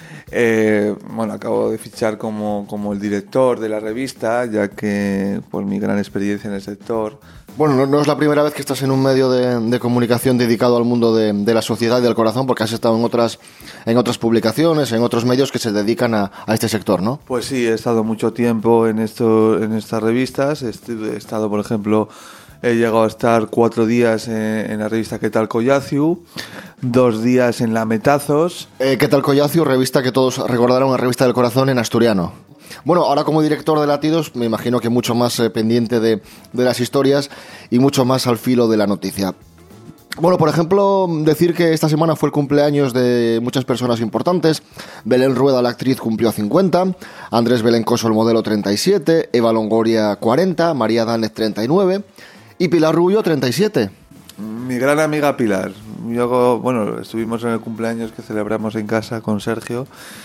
Eh, bueno, acabo de fichar como, como el director de la revista, ya que por mi gran experiencia en el sector. Bueno, no, no es la primera vez que estás en un medio de, de comunicación dedicado al mundo de, de la sociedad y del corazón, porque has estado en otras, en otras publicaciones, en otros medios que se dedican a, a este sector, ¿no? Pues sí, he estado mucho tiempo en, esto, en estas revistas. He estado, por ejemplo, he llegado a estar cuatro días en, en la revista ¿Qué tal Collaciu? Dos días en la Metazos. Eh, ¿Qué tal Collaciu? Revista que todos recordaron, la revista del corazón en asturiano. Bueno, ahora como director de Latidos, me imagino que mucho más eh, pendiente de, de las historias y mucho más al filo de la noticia. Bueno, por ejemplo, decir que esta semana fue el cumpleaños de muchas personas importantes. Belén Rueda, la actriz, cumplió cincuenta, Andrés Belencoso, el modelo, treinta y siete, Eva Longoria, cuarenta, María Danez, treinta y nueve y Pilar Rubio, treinta y siete. Mi gran amiga Pilar. Yo, bueno, estuvimos en el cumpleaños que celebramos en casa con Sergio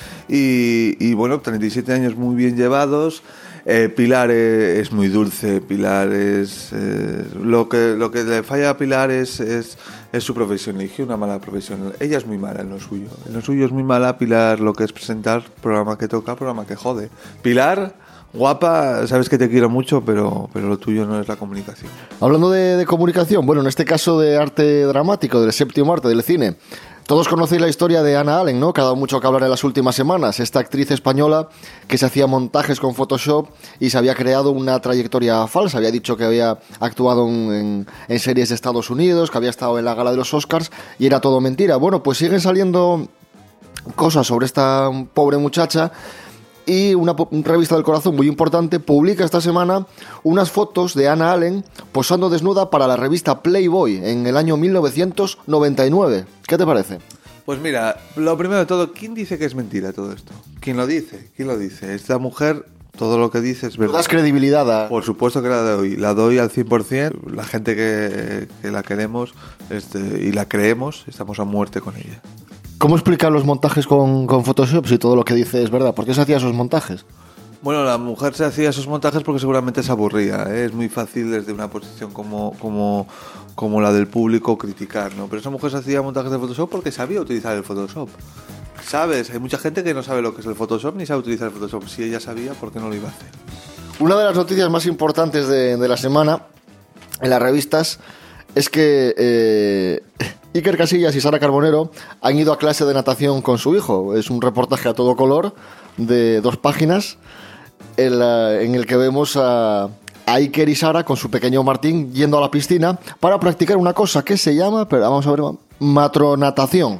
y, y bueno, treinta y siete años muy bien llevados. Eh, Pilar es, es muy dulce, Pilar es... Eh, lo, que, lo que le falla a Pilar es, es, es su profesión, eligió una mala profesión. Ella es muy mala en lo suyo, en lo suyo es muy mala. Pilar lo que es presentar, programa que toca, programa que jode. Pilar... guapa, sabes que te quiero mucho, pero, pero lo tuyo no es la comunicación. Hablando de, de comunicación, bueno, en este caso de arte dramático, del séptimo arte, del cine, todos conocéis la historia de Anna Allen, ¿no? Que ha dado mucho que hablar en las últimas semanas. Esta actriz española que se hacía montajes con Photoshop y se había creado una trayectoria falsa. Había dicho que había actuado en, en, en series de Estados Unidos, que había estado en la gala de los Oscars, y era todo mentira. Bueno, pues siguen saliendo cosas sobre esta pobre muchacha. Y una revista del corazón muy importante publica esta semana unas fotos de Anna Allen posando desnuda para la revista Playboy en el año mil novecientos noventa y nueve. ¿Qué te parece? Pues mira, lo primero de todo, ¿quién dice que es mentira todo esto? ¿Quién lo dice? ¿Quién lo dice? Esta mujer, todo lo que dice es verdad. ¿Das credibilidad a...? Por supuesto que la doy, la doy al cien por ciento. La gente que, que la queremos este, y la creemos, estamos a muerte con ella. ¿Cómo explicar los montajes con, con Photoshop si todo lo que dice es verdad? ¿Por qué se hacía esos montajes? Bueno, la mujer se hacía esos montajes porque seguramente se aburría, ¿eh? Es muy fácil desde una posición como, como, como la del público criticar, ¿no? Pero esa mujer se hacía montajes de Photoshop porque sabía utilizar el Photoshop. ¿Sabes? Hay mucha gente que no sabe lo que es el Photoshop ni sabe utilizar el Photoshop. Si ella sabía, ¿por qué no lo iba a hacer? Una de las noticias más importantes de, de la semana en las revistas es que eh, Iker Casillas y Sara Carbonero han ido a clase de natación con su hijo. Es un reportaje a todo color de dos páginas en, la, en el que vemos a, a Iker y Sara con su pequeño Martín yendo a la piscina para practicar una cosa que se llama, pero vamos a ver, matronatación.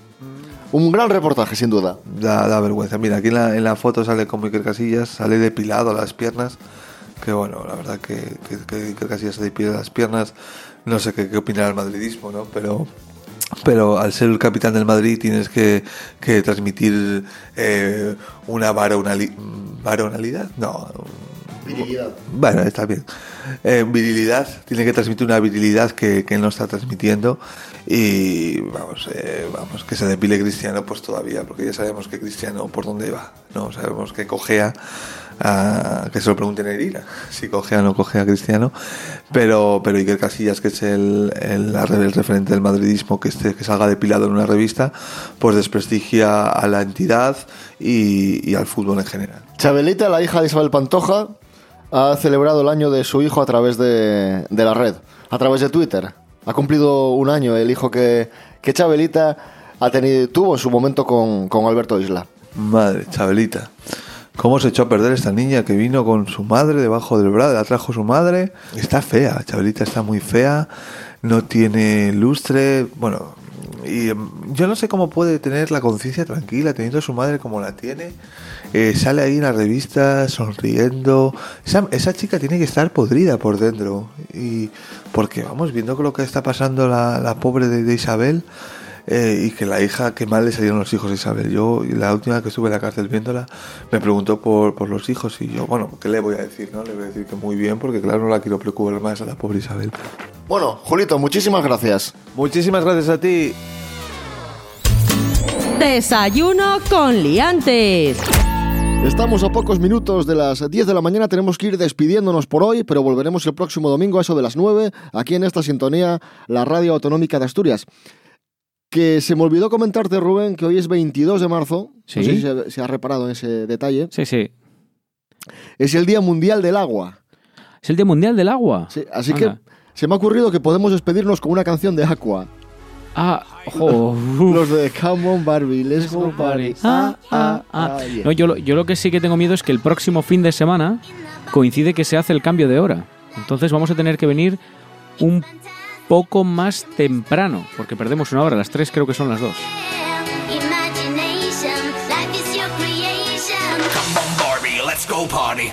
Un gran reportaje, sin duda. Da, da vergüenza. Mira, aquí en la, en la foto sale como Iker Casillas, sale depilado a las piernas. Que bueno, la verdad que, que, que Iker Casillas se depila las piernas. No sé qué, qué opinará el madridismo, ¿no? Pero, pero al ser el capitán del Madrid tienes que, que transmitir eh, una varonali, varonalidad. No. Virilidad. Bueno, está bien. Eh, virilidad. Tiene que transmitir una virilidad que, que él no está transmitiendo. Y vamos, eh, vamos, que se depile Cristiano, pues todavía, porque ya sabemos que Cristiano por dónde va, ¿no? Sabemos que cojea. Uh, que se lo pregunten a Irina si cogea o no cogea a Cristiano, pero pero Iker Casillas, que es el, el, el referente del madridismo, que, esté, que salga depilado en una revista, pues desprestigia a la entidad y, y al fútbol en general. Chabelita, la hija de Isabel Pantoja, ha celebrado el año de su hijo a través de, de la red, a través de Twitter. Ha cumplido un año el hijo que, que Chabelita ha tenido, tuvo en su momento con, con Alberto Isla. Madre, Chabelita. cómo se echó a perder esta niña que vino con su madre debajo del brazo, la trajo su madre. Está fea, Chabelita está muy fea, no tiene lustre, bueno, y yo no sé cómo puede tener la conciencia tranquila teniendo a su madre como la tiene. Eh, sale ahí en las revistas sonriendo. Esa, esa chica tiene que estar podrida por dentro, y porque vamos viendo lo que está pasando la, la pobre de, de Isabel. Eh, y que la hija, que mal le salieron los hijos de Isabel. Yo, la última que estuve en la cárcel viéndola, me preguntó por, por los hijos, y yo, bueno, ¿qué le voy a decir? No le voy a decir que muy bien, porque claro, no la quiero preocupar más a la pobre Isabel. Bueno, Julito, muchísimas gracias. Muchísimas gracias a ti. Desayuno con liantes. Estamos a pocos minutos de las diez de la mañana, tenemos que ir despidiéndonos por hoy, pero volveremos el próximo domingo a eso de las nueve, aquí en esta sintonía, la Radio Autonómica de Asturias. Que se me olvidó comentarte, Rubén, que hoy es veintidós de marzo. ¿Sí? No sé si se, se ha reparado en ese detalle. Sí, sí. Es el Día Mundial del Agua. ¿Es el Día Mundial del Agua? Sí, así Anda. que se me ha ocurrido que podemos despedirnos con una canción de Aqua. Ah, oh, Los de Come on Barbie, let's go party. Ah, ah, ah. No, yo, lo, yo lo que sí que tengo miedo es que el próximo fin de semana coincide que se hace el cambio de hora. Entonces vamos a tener que venir un poco más temprano, porque perdemos una hora, las tres creo que son las dos. Come on, Barbie, let's go party.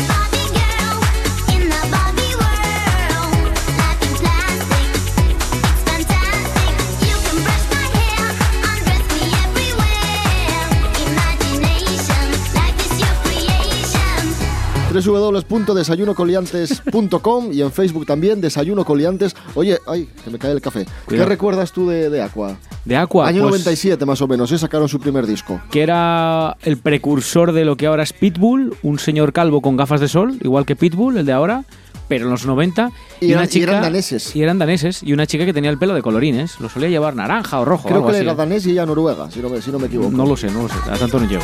doble u doble u doble u punto desayuno coliantes punto com y en Facebook también, Desayuno Coliantes. Oye, ay, que me cae el café. Cuidado. ¿Qué recuerdas tú de, de Aqua? De Aqua, Año pues, noventa y siete más o menos, ¿eh? Sacaron su primer disco. Que era el precursor de lo que ahora es Pitbull, un señor calvo con gafas de sol, igual que Pitbull, el de ahora, pero en los noventa. Y, y, eran, una chica, y eran daneses. Y eran daneses. Y una chica que tenía el pelo de colorines. Lo solía llevar naranja o rojo. Creo algo que así. era danés y ella noruega, si no, me, si no me equivoco. No lo sé, no lo sé. A tanto no llego.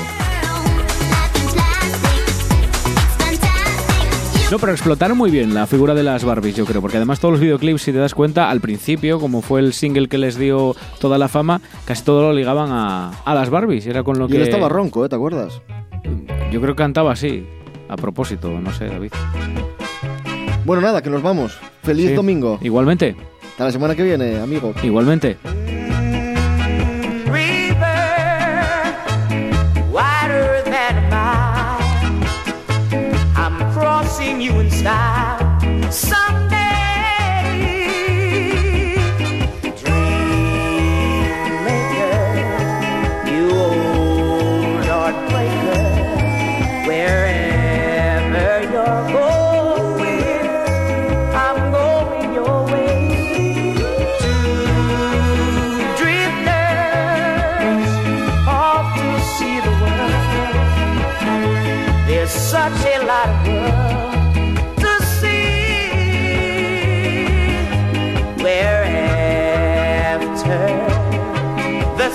No, pero explotaron muy bien la figura de las Barbies, yo creo, porque además todos los videoclips, si te das cuenta, al principio, como fue el single que les dio toda la fama, casi todo lo ligaban a, a las Barbies. Era con lo y que... él estaba ronco, ¿eh? ¿Te acuerdas? Yo creo que cantaba así, a propósito, no sé, David. Bueno, nada, que nos vamos. Feliz Sí. domingo. Igualmente. Hasta la semana que viene, amigo. Igualmente. You in style someday. Dream maker, you old heartbreaker, wherever you're going, I'm going your way. Two drifters off to see the world. There's such a lot of world the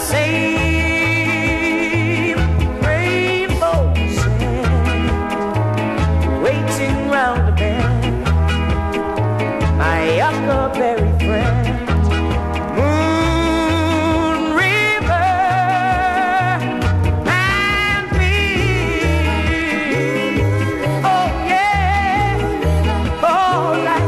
same rainbow sand waiting round a bend, my huckleberry friend, Moon River and me. Oh yeah, all right.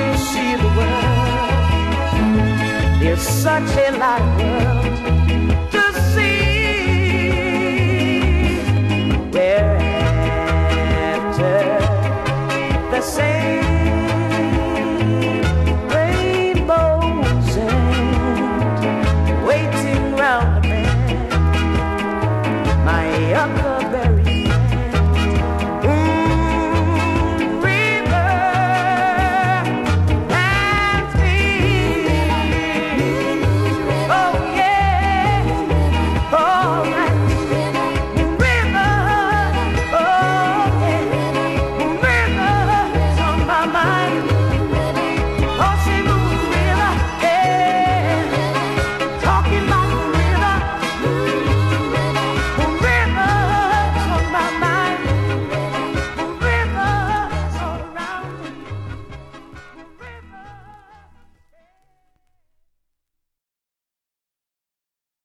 Such a lot of world